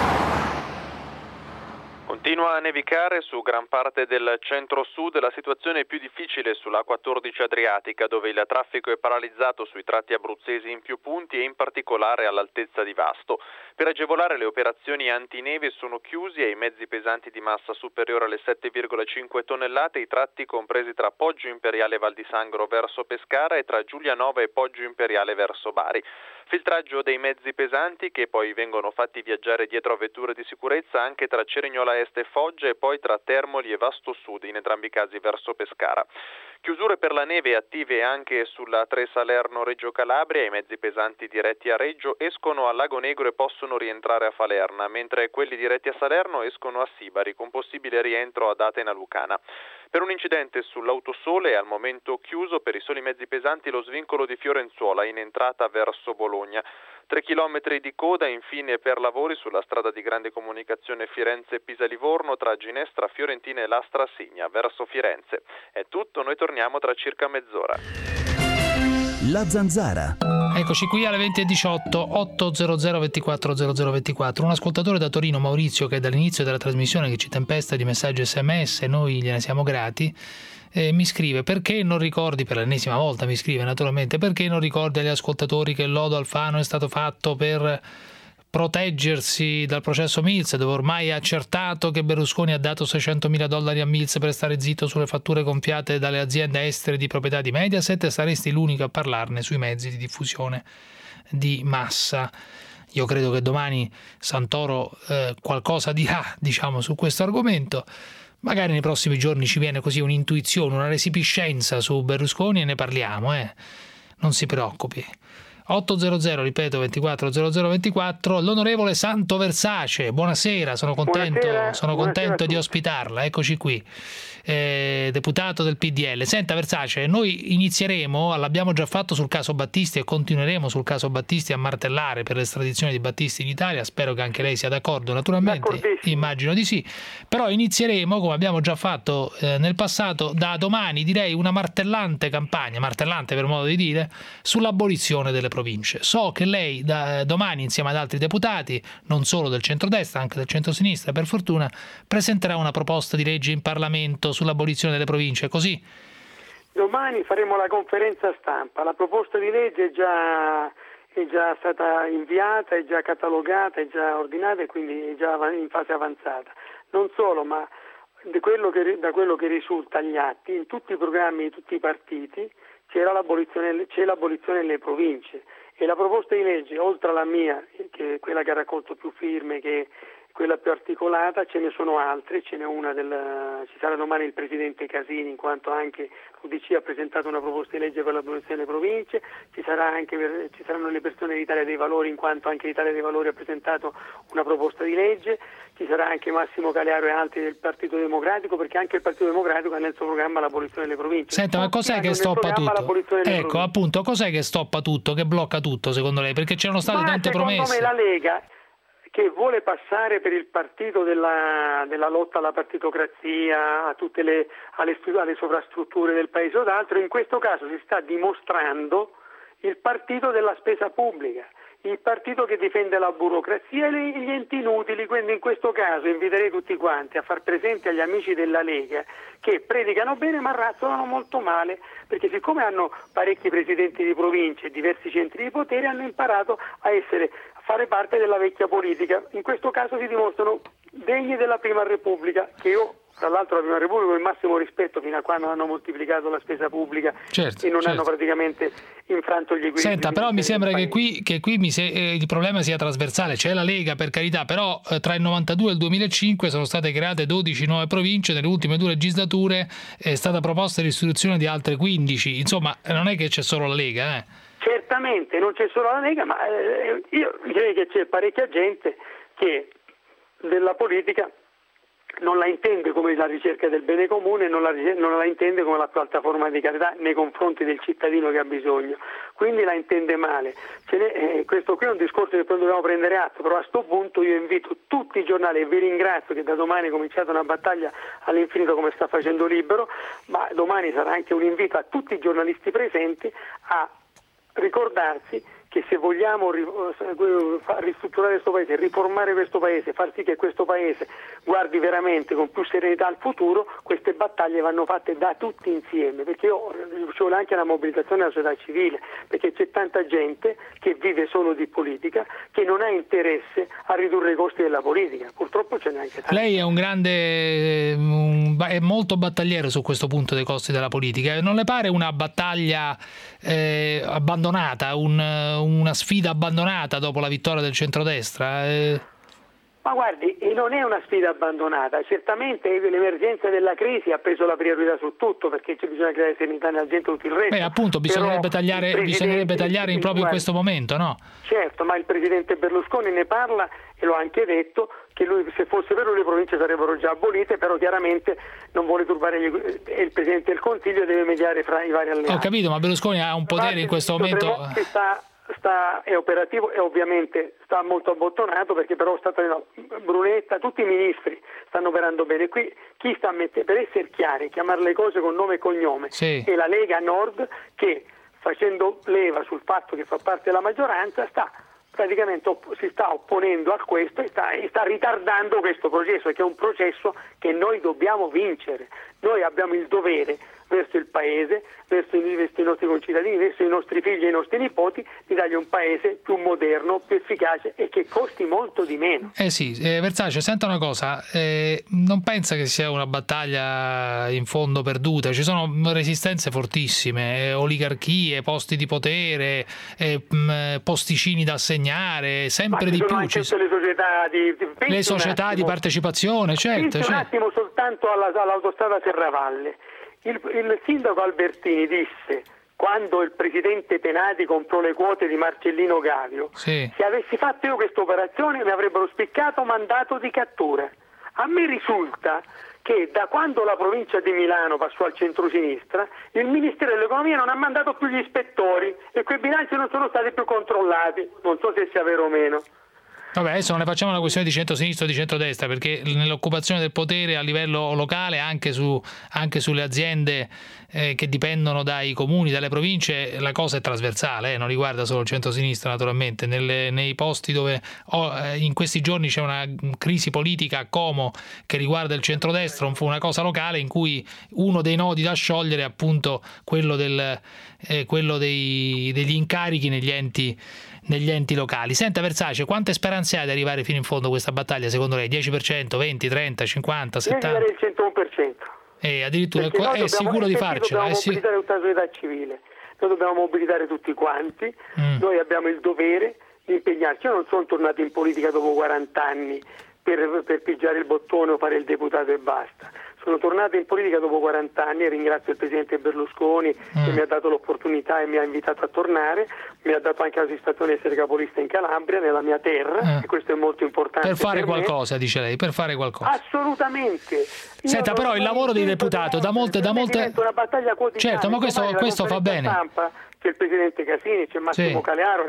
S22: Continua a nevicare su gran parte del centro-sud, la situazione è più difficile sulla A14 Adriatica, dove il traffico è paralizzato sui tratti abruzzesi in più punti e in particolare all'altezza di Vasto. Per agevolare le operazioni antineve sono chiusi ai mezzi pesanti di massa superiore alle 7,5 tonnellate i tratti compresi tra Poggio Imperiale Val di Sangro verso Pescara e tra Giulianova e Poggio Imperiale verso Bari. Filtraggio dei mezzi pesanti che poi vengono fatti viaggiare dietro a vetture di sicurezza anche tra Cerignola Est e Foggia e poi tra Termoli e Vasto Sud, in entrambi i casi verso Pescara. Chiusure per la neve attive anche sulla 3 Salerno-Reggio Calabria, i mezzi pesanti diretti a Reggio escono a Lago Negro e possono rientrare a Falerna, mentre quelli diretti a Salerno escono a Sibari, con possibile rientro ad Atena Lucana. Per un incidente sull'Autosole è al momento chiuso per i soli mezzi pesanti lo svincolo di Fiorenzuola in entrata verso Bologna. 3 chilometri di coda infine per lavori sulla strada di grande comunicazione Firenze-Pisa-Livorno tra Ginestra Fiorentina e Lastra Signa verso Firenze. È tutto, noi torniamo tra circa mezz'ora.
S20: La Zanzara.
S3: Eccoci qui alle 20:18, 800 24 0024. Un ascoltatore da Torino, Maurizio, che è dall'inizio della trasmissione che ci tempesta di messaggi SMS, noi gliene siamo grati, mi scrive: perché non ricordi, per l'ennesima volta mi scrive naturalmente, perché non ricordi agli ascoltatori che il lodo Alfano è stato fatto per proteggersi dal processo Mills, dove ormai è accertato che Berlusconi ha dato $600.000 a Mills per stare zitto sulle fatture gonfiate dalle aziende estere di proprietà di Mediaset, e saresti l'unico a parlarne sui mezzi di diffusione di massa. Io credo che domani Santoro qualcosa dirà, diciamo, su questo argomento. Magari nei prossimi giorni ci viene così un'intuizione, una resipiscenza su Berlusconi e ne parliamo, non si preoccupi. 800, ripeto, 24 0024. L'onorevole Santo Versace, buonasera, sono contento di ospitarla, eccoci qui, deputato del PDL. Senta Versace, noi inizieremo, l'abbiamo già fatto sul caso Battisti e continueremo sul caso Battisti a martellare per l'estradizione di Battisti in Italia, spero che anche lei sia d'accordo naturalmente, immagino di sì, però inizieremo, come abbiamo già fatto nel passato, da domani direi una martellante campagna, martellante per modo di dire, sull'abolizione delle province. So che lei da domani, insieme ad altri deputati, non solo del centrodestra, anche del centrosinistra per fortuna, presenterà una proposta di legge in Parlamento sull'abolizione delle province, così?
S23: Domani faremo la conferenza stampa, la proposta di legge è già stata inviata, è già catalogata, è già ordinata e quindi è già in fase avanzata. Non solo, ma da quello che risulta agli atti, in tutti i programmi di tutti i partiti c'è l'abolizione delle province, e la proposta di legge, oltre alla mia, che è quella che ha raccolto più firme, che quella più articolata, ce ne sono altre, ci sarà domani il Presidente Casini, in quanto anche l'UDC ha presentato una proposta di legge per l'abolizione delle province, ci saranno le persone dell'Italia dei Valori, in quanto anche l'Italia dei Valori ha presentato una proposta di legge, ci sarà anche Massimo Calearo e altri del Partito Democratico, perché anche il Partito Democratico ha nel suo programma l'abolizione delle province.
S3: Senta, ma cos'è che stoppa tutto? Ecco, appunto, cos'è che stoppa tutto, che blocca tutto secondo lei? Perché c'erano state tante promesse.
S23: Secondo me la Lega, che vuole passare per il partito della lotta alla partitocrazia, a tutte alle sovrastrutture del paese o d'altro, in questo caso si sta dimostrando il partito della spesa pubblica, il partito che difende la burocrazia e gli enti inutili. Quindi in questo caso inviterei tutti quanti a far presente agli amici della Lega che predicano bene ma razzolano molto male, perché siccome hanno parecchi presidenti di province e diversi centri di potere, hanno imparato a fare parte della vecchia politica. In questo caso si dimostrano degni della Prima Repubblica, che io, tra l'altro, la Prima Repubblica ho il massimo rispetto fino a quando hanno moltiplicato la spesa pubblica e non hanno praticamente infranto gli equilibri.
S3: Senta, però mi sembra che qui il problema sia trasversale. C'è la Lega, per carità, però tra il 92 e il 2005 sono state create 12 nuove province, nelle ultime 2 legislature è stata proposta l'istituzione di altre 15, insomma non è che c'è solo la Lega.
S23: Certamente non c'è solo la Lega, ma io direi che c'è parecchia gente che della politica non la intende come la ricerca del bene comune, non la intende come la più alta forma di carità nei confronti del cittadino che ha bisogno, quindi la intende male. Questo qui è un discorso che poi dobbiamo prendere atto, però a sto punto io invito tutti i giornali, e vi ringrazio che da domani è cominciata una battaglia all'infinito come sta facendo Libero, ma domani sarà anche un invito a tutti i giornalisti presenti a ricordarsi che se vogliamo ristrutturare questo paese, riformare questo paese, far sì che questo paese guardi veramente con più serenità al futuro, queste battaglie vanno fatte da tutti insieme, perché ci vuole anche la mobilitazione della società civile, perché c'è tanta gente che vive solo di politica, che non ha interesse a ridurre i costi della politica, purtroppo ce n'è anche tanto.
S3: Lei è è molto battagliero su questo punto dei costi della politica, non le pare una battaglia abbandonata, una sfida abbandonata dopo la vittoria del centrodestra?
S23: Ma guardi, non è una sfida abbandonata, certamente l'emergenza della crisi ha preso la priorità su tutto, perché bisogna creare serenità nella gente e tutto il resto.
S3: Appunto, bisognerebbe tagliare proprio in questo momento, no?
S23: Certo, ma il Presidente Berlusconi ne parla e lo ha anche detto, che lui, se fosse vero, le province sarebbero già abolite, però chiaramente non vuole turbare e il Presidente del Consiglio deve mediare fra i vari alleati.
S3: Ho capito, ma Berlusconi ha un potere in questo momento...
S23: È operativo e ovviamente sta molto abbottonato, perché però Brunetta, tutti i ministri stanno operando bene. Qui chi sta per essere chiari, chiamare le cose con nome e cognome, è la Lega Nord, che facendo leva sul fatto che fa parte della maggioranza si sta opponendo a questo e sta ritardando questo processo, che è un processo che noi dobbiamo vincere. Noi abbiamo il dovere verso il paese, verso i nostri concittadini, verso i nostri figli e i nostri nipoti, di dargli un paese più moderno, più efficace e che costi molto di meno.
S3: Versace, senta una cosa, non pensa che sia una battaglia in fondo perduta? Ci sono resistenze fortissime, oligarchie, posti di potere, posticini da assegnare, sempre di più.
S23: Ci sono anche
S3: le società di partecipazione, certo.
S23: Un attimo soltanto all'autostrada Serravalle. Il sindaco Albertini disse, quando il presidente Penati comprò le quote di Marcellino Gavio, se avessi fatto io questa operazione mi avrebbero spiccato mandato di cattura. A me risulta che da quando la provincia di Milano passò al centro-sinistra, il Ministero dell'Economia non ha mandato più gli ispettori e quei bilanci non sono stati più controllati. Non so se sia vero o meno.
S3: Vabbè, adesso non ne facciamo una questione di centro-sinistra o di centrodestra, perché nell'occupazione del potere a livello locale, anche sulle aziende che dipendono dai comuni, dalle province, la cosa è trasversale, non riguarda solo il centro-sinistra naturalmente. Nei posti dove in questi giorni c'è una crisi politica a Como che riguarda il centrodestra, una cosa locale in cui uno dei nodi da sciogliere è appunto quello degli incarichi negli enti locali. Senta Versace, quante speranze ha di arrivare fino in fondo a questa battaglia secondo lei? 10%, 20, 30, 50, 70?
S23: Io direi il 101%.
S3: Addirittura è sicuro di farcela?
S23: Dobbiamo mobilitare tutta la società civile, noi dobbiamo mobilitare tutti quanti, noi abbiamo il dovere di impegnarci. Io non sono tornato in politica dopo 40 anni per pigiare il bottone o fare il deputato e basta. Sono tornato in politica dopo 40 anni e ringrazio il presidente Berlusconi che mi ha dato l'opportunità e mi ha invitato a tornare, mi ha dato anche la soddisfazione di essere capolista in Calabria, nella mia terra, e questo è molto importante.
S3: Per fare qualcosa, dice lei, per fare qualcosa.
S23: Assolutamente.
S3: Senta, però il lavoro di deputato da molte...
S23: una battaglia quotidiana.
S3: Certo, ma questo fa bene.
S23: Stampa, c'è il presidente Casini, c'è Massimo Calearo,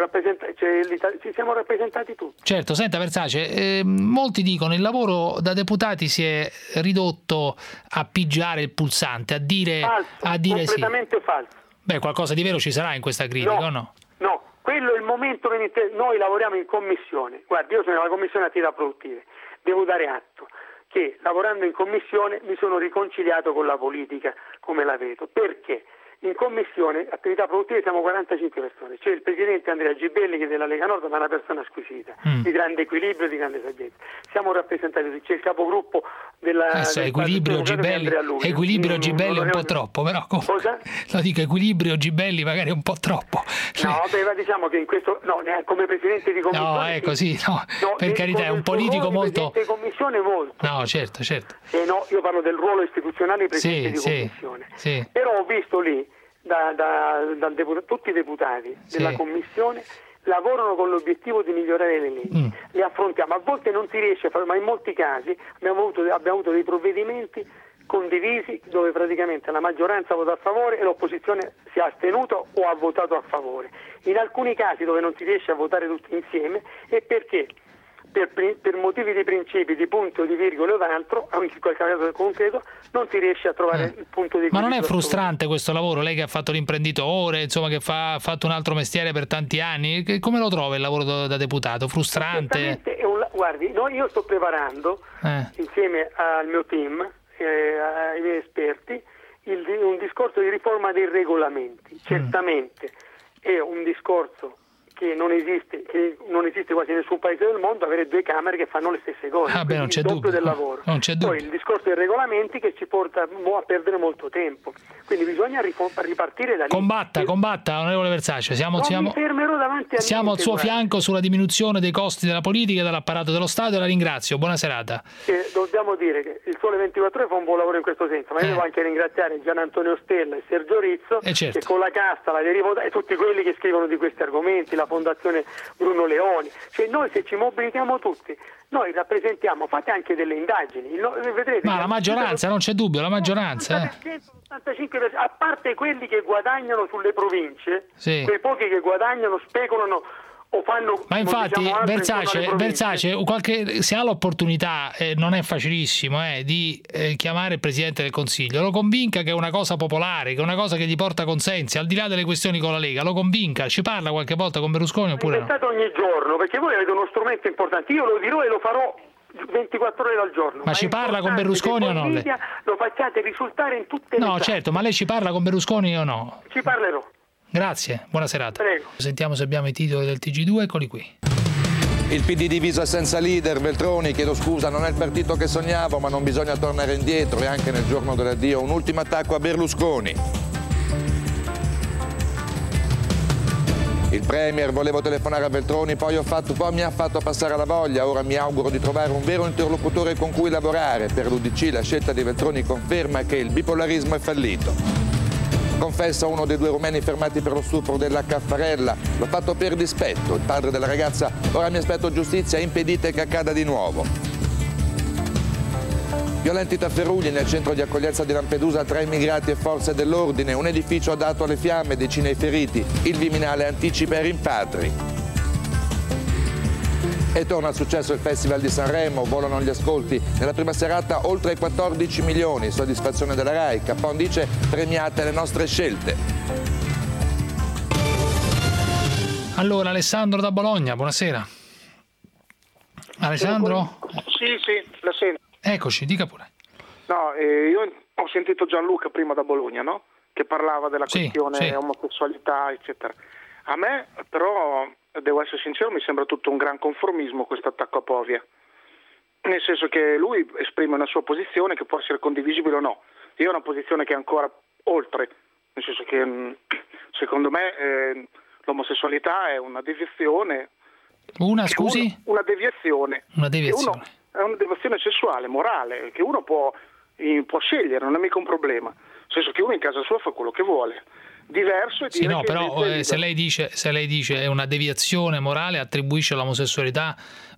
S23: ci siamo rappresentati tutti.
S3: Certo, senta Versace, molti dicono il lavoro da deputati si è ridotto a pigiare il pulsante, a dire
S23: completamente falso.
S3: Beh, qualcosa di vero ci sarà in questa critica, o no?
S23: No, quello è il momento che noi lavoriamo in commissione. Guardi, io sono nella commissione attività produttive, devo dare atto che lavorando in commissione mi sono riconciliato con la politica come la vedo. Perché? In commissione attività produttive siamo 45 persone, c'è il presidente Andrea Gibelli che è della Lega Nord, ma è una persona squisita, di grande equilibrio, di grande saggezza. Siamo rappresentati, c'è il capogruppo della
S3: equilibrio Gibelli è un po' troppo, però
S23: cosa?
S3: Lo dico, equilibrio Gibelli magari è un po' troppo.
S23: No, ma diciamo che in questo come presidente di commissione.
S3: No, è così, per carità, è un politico molto.
S23: Presidente di commissione molto.
S3: No, certo.
S23: No, io parlo del ruolo istituzionale di presidente di commissione.
S3: Sì.
S23: Però ho visto lì tutti i deputati della commissione lavorano con l'obiettivo di migliorare le leggi, le affrontiamo, a volte non si riesce a fare, ma in molti casi abbiamo avuto dei provvedimenti condivisi dove praticamente la maggioranza vota a favore e l'opposizione si è astenuta o ha votato a favore. In alcuni casi dove non si riesce a votare tutti insieme è perché per motivi di principi, di punto, di virgole o d'altro, anche in quel caso concreto, non si riesce a trovare il punto di equilibrio.
S3: Ma non è frustrante questo lavoro? Lei che ha fatto l'imprenditore, insomma, che ha fatto un altro mestiere per tanti anni, come lo trova il lavoro da deputato? Frustrante?
S23: Guardi, io sto preparando, insieme al mio team, ai miei esperti, un discorso di riforma dei regolamenti. Certamente è un discorso che non esiste quasi in nessun paese del mondo, avere due Camere che fanno le stesse cose,
S3: non c'è
S23: il doppio
S3: dubbio
S23: del lavoro. Poi il discorso dei regolamenti che ci porta a perdere molto tempo, quindi bisogna ripartire da lì.
S3: Combatta, onorevole Versace, siamo al suo fianco sulla diminuzione dei costi della politica e dell'apparato dello Stato, e la ringrazio, buona serata.
S23: Dobbiamo dire che il Sole 24 Ore fa un buon lavoro in questo senso, ma io devo anche ringraziare Gian Antonio Stella e Sergio Rizzo, che con la casta, la deriva e tutti quelli che scrivono di questi argomenti, la Fondazione Bruno Leoni. Cioè noi, se ci mobilitiamo tutti, noi rappresentiamo, fate anche delle indagini, vedrete.
S3: Ma la maggioranza, non c'è dubbio, la maggioranza.
S23: 85%, a parte quelli che guadagnano sulle province, quei pochi che guadagnano, speculano o fanno.
S3: Ma infatti, Versace, se ha l'opportunità, non è facilissimo, di chiamare il Presidente del Consiglio, lo convinca che è una cosa popolare, che è una cosa che gli porta consensi, al di là delle questioni con la Lega, lo convinca, ci parla qualche volta con Berlusconi oppure no?
S23: Ogni giorno, perché voi avete uno strumento importante, io lo dirò e lo farò 24 ore al giorno.
S3: Ma ci parla con Berlusconi o no?
S23: Lo facciate risultare in tutte le
S3: certo, ma lei ci parla con Berlusconi o no?
S23: Ci parlerò.
S3: Grazie, buona serata.
S23: Prego.
S3: Sentiamo se abbiamo i titoli del TG2, eccoli qui.
S2: Il PD diviso e senza leader, Veltroni, chiedo scusa, non è il partito che sognavo, ma non bisogna tornare indietro, e anche nel giorno dell'addio un ultimo attacco a Berlusconi. Il Premier, volevo telefonare a Veltroni, poi mi ha fatto passare la voglia, ora mi auguro di trovare un vero interlocutore con cui lavorare. Per l'UDC la scelta di Veltroni conferma che il bipolarismo è fallito. Confessa uno dei due rumeni fermati per lo stupro della Caffarella. L'ho fatto per dispetto. Il padre della ragazza: ora mi aspetto giustizia, impedite che accada di nuovo. Violenti tafferugli nel centro di accoglienza di Lampedusa tra immigrati e forze dell'ordine. Un edificio ha dato alle fiamme, decine ai feriti. Il Viminale anticipa i rimpatri. E torna al successo il Festival di Sanremo, volano gli ascolti. Nella prima serata oltre ai 14 milioni, soddisfazione della RAI. Capon dice: premiate le nostre scelte.
S3: Allora, Alessandro da Bologna, buonasera. Alessandro?
S6: Sì, la sento.
S3: Eccoci, dica pure.
S6: No, io ho sentito Gianluca prima da Bologna, no? Che parlava della questione omosessualità, eccetera. A me, però, devo essere sincero, mi sembra tutto un gran conformismo questo attacco a Povia. Nel senso che lui esprime una sua posizione che può essere condivisibile o no. Io ho una posizione che è ancora oltre, nel senso che secondo me l'omosessualità è una deviazione.
S3: Una, scusi?
S6: Una deviazione.
S3: Una deviazione.
S6: una deviazione sessuale, morale, che uno può scegliere, non è mica un problema, nel senso che uno in casa sua fa quello che vuole. Diverso è dire che
S3: però se lei dice è una deviazione morale, attribuisce all'omosessualità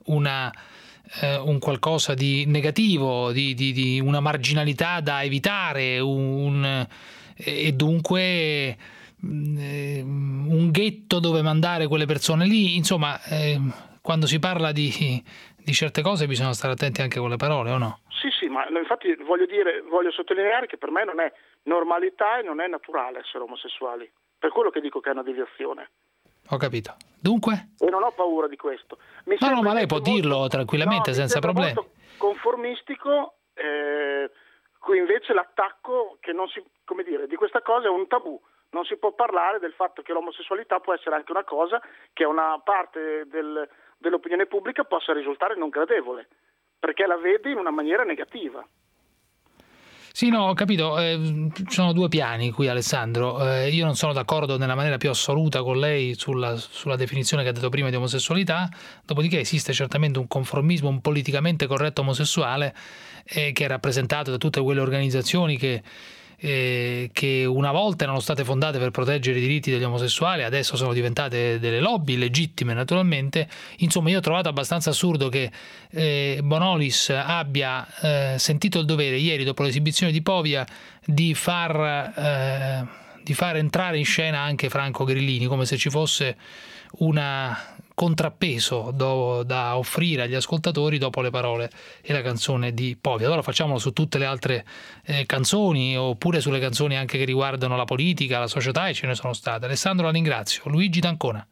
S3: un qualcosa di negativo, di una marginalità da evitare, e dunque un ghetto dove mandare quelle persone lì. Insomma, quando si parla di certe cose bisogna stare attenti anche con le parole, o no?
S6: Sì, ma infatti voglio sottolineare che per me non è normalità e non è naturale essere omosessuali, per quello che dico che è una deviazione.
S3: Ho capito. Dunque?
S6: E non ho paura di questo.
S3: No, ma lei può dirlo tranquillamente, senza problemi.
S6: Molto conformistico, qui invece l'attacco che non si, come dire, di questa cosa è un tabù. Non si può parlare del fatto che l'omosessualità può essere anche una cosa che a una parte dell'opinione pubblica possa risultare non gradevole, perché la vede in una maniera negativa.
S3: Sì, no, ho capito. Ci sono due piani qui, Alessandro. Io non sono d'accordo nella maniera più assoluta con lei sulla definizione che ha detto prima di omosessualità, dopodiché esiste certamente un conformismo, un politicamente corretto omosessuale che è rappresentato da tutte quelle organizzazioni che una volta erano state fondate per proteggere i diritti degli omosessuali, adesso sono diventate delle lobby legittime naturalmente. Insomma, io ho trovato abbastanza assurdo che Bonolis abbia sentito il dovere ieri, dopo l'esibizione di Povia, di far entrare in scena anche Franco Grillini, come se ci fosse un contrappeso da offrire agli ascoltatori dopo le parole e la canzone di Povia. Allora facciamolo su tutte le altre canzoni, oppure sulle canzoni anche che riguardano la politica, la società, e ce ne sono state. Alessandro, la ringrazio. Luigi d'Ancona.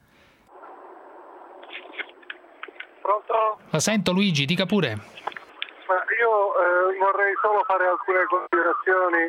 S7: Pronto?
S3: La sento, Luigi, dica pure.
S7: Ma io vorrei solo fare alcune considerazioni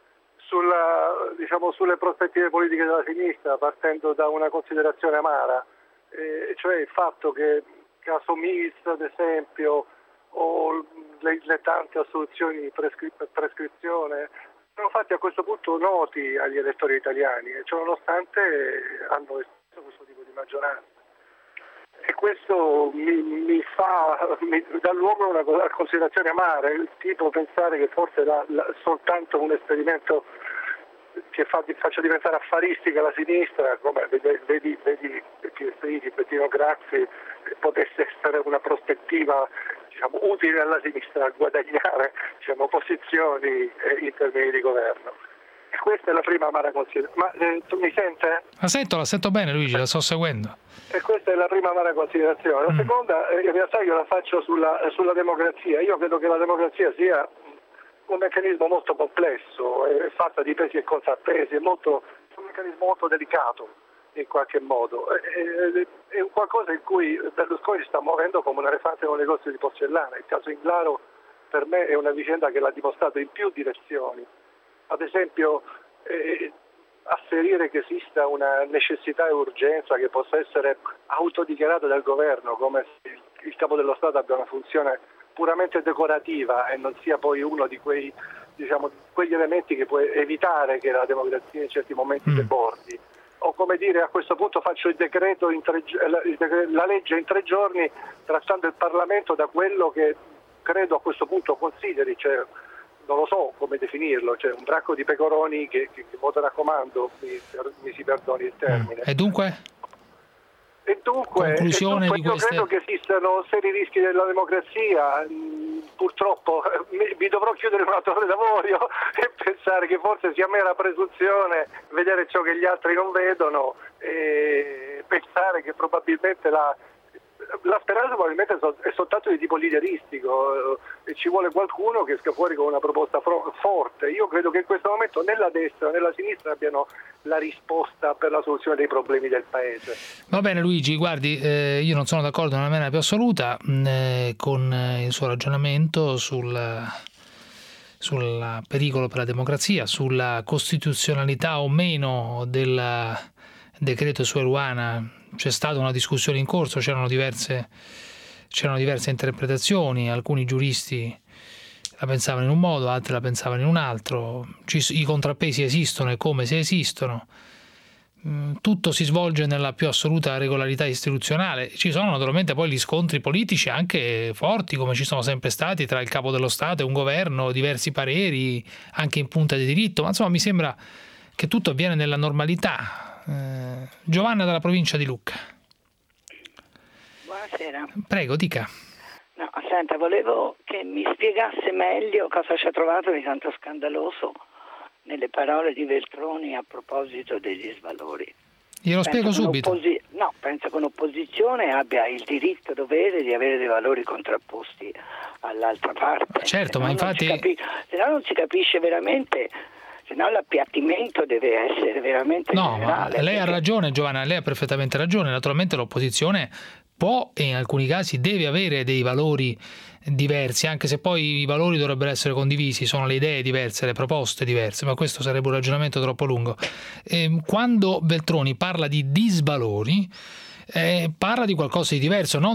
S7: sulle prospettive politiche della sinistra, partendo da una considerazione amara, cioè il fatto che caso Mills, ad esempio, o le tante assoluzioni di prescrizione sono fatti a questo punto noti agli elettori italiani, e ciononostante hanno espresso questo tipo di maggioranza. E questo mi dà luogo a una considerazione amara, il tipo pensare che forse soltanto un esperimento che faccia diventare affaristica la sinistra, come vedi Bettino Craxi, potesse essere una prospettiva utile alla sinistra a guadagnare posizioni in termini di governo. E questa è la prima amara considerazione. Ma tu mi sente?
S3: La sento bene, Luigi, la sto seguendo.
S7: E questa è la prima amara considerazione. La seconda, in realtà io la faccio sulla democrazia. Io credo che la democrazia sia un meccanismo molto complesso, è fatta di pesi e contrappesi, è un meccanismo molto delicato in qualche modo, è un qualcosa in cui Berlusconi si sta muovendo come un elefante in un negozio di porcellana. Il caso Englaro per me è una vicenda che l'ha dimostrato in più direzioni. Ad esempio, asserire che esista una necessità e urgenza che possa essere autodichiarata dal governo, come se il capo dello Stato abbia una funzione puramente decorativa e non sia poi uno di quegli elementi che può evitare che la democrazia in certi momenti debordi. O come dire, a questo punto faccio il decreto la legge in 3 giorni, trattando il Parlamento da quello che credo a questo punto consideri, cioè non lo so come definirlo, cioè un bracco di pecoroni che votano a comando, mi si perdoni il termine.
S3: E dunque?
S7: Conclusione di io credo che esistano seri rischi della democrazia. Purtroppo mi dovrò chiudere una torre d'avorio e pensare che forse sia mera presunzione vedere ciò che gli altri non vedono, e pensare che probabilmente la speranza probabilmente è soltanto di tipo lideristico, e ci vuole qualcuno che esca fuori con una proposta forte. Io credo che in questo momento né la destra né la sinistra abbiano la risposta per la soluzione dei problemi del Paese.
S3: Va bene, Luigi, guardi, io non sono d'accordo nella maniera più assoluta con il suo ragionamento sul pericolo per la democrazia, sulla costituzionalità o meno del decreto su Eluana. C'è stata una discussione in corso, c'erano diverse interpretazioni, alcuni giuristi la pensavano in un modo, altri la pensavano in un altro. I contrappesi esistono e come se esistono. tutto si svolge nella più assoluta regolarità istituzionale. Ci sono naturalmente poi gli scontri politici anche forti, come ci sono sempre stati, tra il capo dello Stato e un governo, diversi pareri anche in punta di diritto, ma insomma mi sembra che tutto avviene nella normalità. Giovanna dalla provincia di Lucca.
S5: Buonasera.
S3: Prego, dica.
S5: No, senta, volevo che mi spiegasse meglio cosa ci ha trovato di tanto scandaloso nelle parole di Veltroni a proposito degli svalori.
S3: Glielo spiego subito.
S5: Penso che un'opposizione abbia il diritto dovere di avere dei valori contrapposti all'altra parte.
S3: Certo, ma infatti
S5: se no non si capisce veramente, se no l'appiattimento deve essere veramente generale.
S3: Ma lei ha ragione, Giovanna, lei ha perfettamente ragione. Naturalmente l'opposizione può e in alcuni casi deve avere dei valori diversi, anche se poi i valori dovrebbero essere condivisi, sono le idee diverse, le proposte diverse, ma questo sarebbe un ragionamento troppo lungo. Quando Veltroni parla di disvalori, parla di qualcosa di diverso, non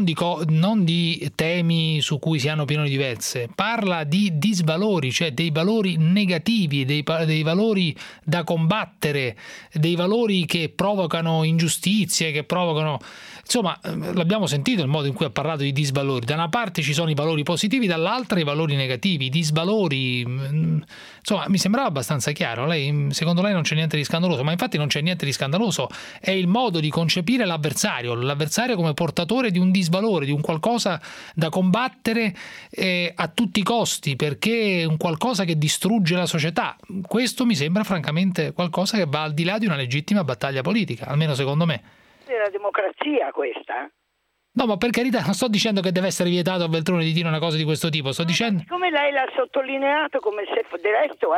S3: di temi su cui si hanno opinioni diverse, parla di disvalori, cioè dei valori negativi, dei valori da combattere, dei valori che provocano ingiustizie, che provocano... Insomma, l'abbiamo sentito il modo in cui ha parlato di disvalori. Da una parte ci sono i valori positivi, dall'altra i valori negativi, i disvalori. Insomma, mi sembrava abbastanza chiaro. Secondo lei non c'è niente di scandaloso, ma infatti non c'è niente di scandaloso. È il modo di concepire l'avversario come portatore di un disvalore, di un qualcosa da combattere a tutti i costi, perché è un qualcosa che distrugge la società. Questo mi sembra francamente qualcosa che va al di là di una legittima battaglia politica, almeno secondo me.
S5: Della democrazia questa?
S3: No, ma per carità, non sto dicendo che deve essere vietato a Veltroni di dire una cosa di questo tipo, sto dicendo...
S5: Come lei l'ha sottolineato, come se del resto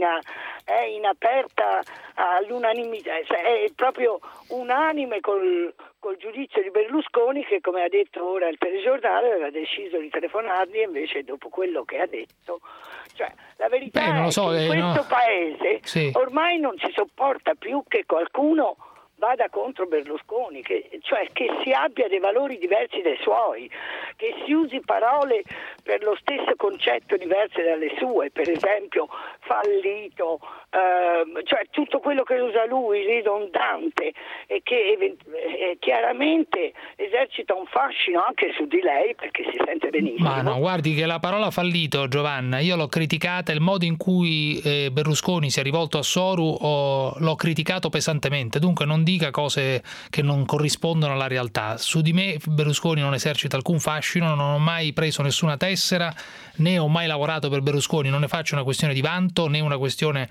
S5: è in aperta all'unanimità, cioè è proprio unanime col giudizio di Berlusconi, che come ha detto ora il telegiornale aveva deciso di telefonargli, e invece dopo quello che ha detto... Cioè, la verità è che in questo paese ormai non si sopporta più che qualcuno vada contro Berlusconi, cioè che si abbia dei valori diversi dai suoi, che si usi parole per lo stesso concetto diverse dalle sue, per esempio fallito, cioè tutto quello che usa lui, ridondante, e che chiaramente esercita un fascino anche su di lei, perché si sente benissimo.
S3: Ma no, guardi che la parola fallito, Giovanna, io l'ho criticata, il modo in cui Berlusconi si è rivolto a Soru l'ho criticato pesantemente, dunque non dica cose che non corrispondono alla realtà. Su di me Berlusconi non esercita alcun fascino, non ho mai preso nessuna tessera, né ho mai lavorato per Berlusconi, non ne faccio una questione di vanto, né una questione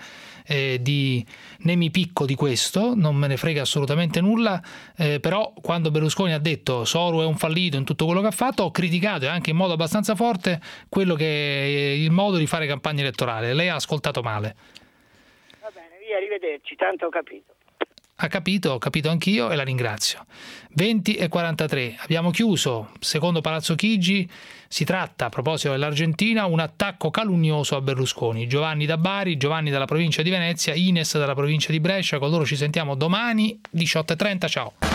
S3: né mi picco di questo, non me ne frega assolutamente nulla, però quando Berlusconi ha detto Soru è un fallito in tutto quello che ha fatto, ho criticato, e anche in modo abbastanza forte, quello che è il modo di fare campagna elettorale. Lei ha ascoltato male.
S5: Va bene, via, arrivederci, tanto ho capito.
S3: Ha capito, ho capito anch'io e la ringrazio. 20:43, abbiamo chiuso. Secondo Palazzo Chigi si tratta, a proposito dell'Argentina, un attacco calunnioso a Berlusconi. Giovanni da Bari, Giovanni dalla provincia di Venezia, Ines dalla provincia di Brescia. Con loro ci sentiamo domani 18:30, ciao.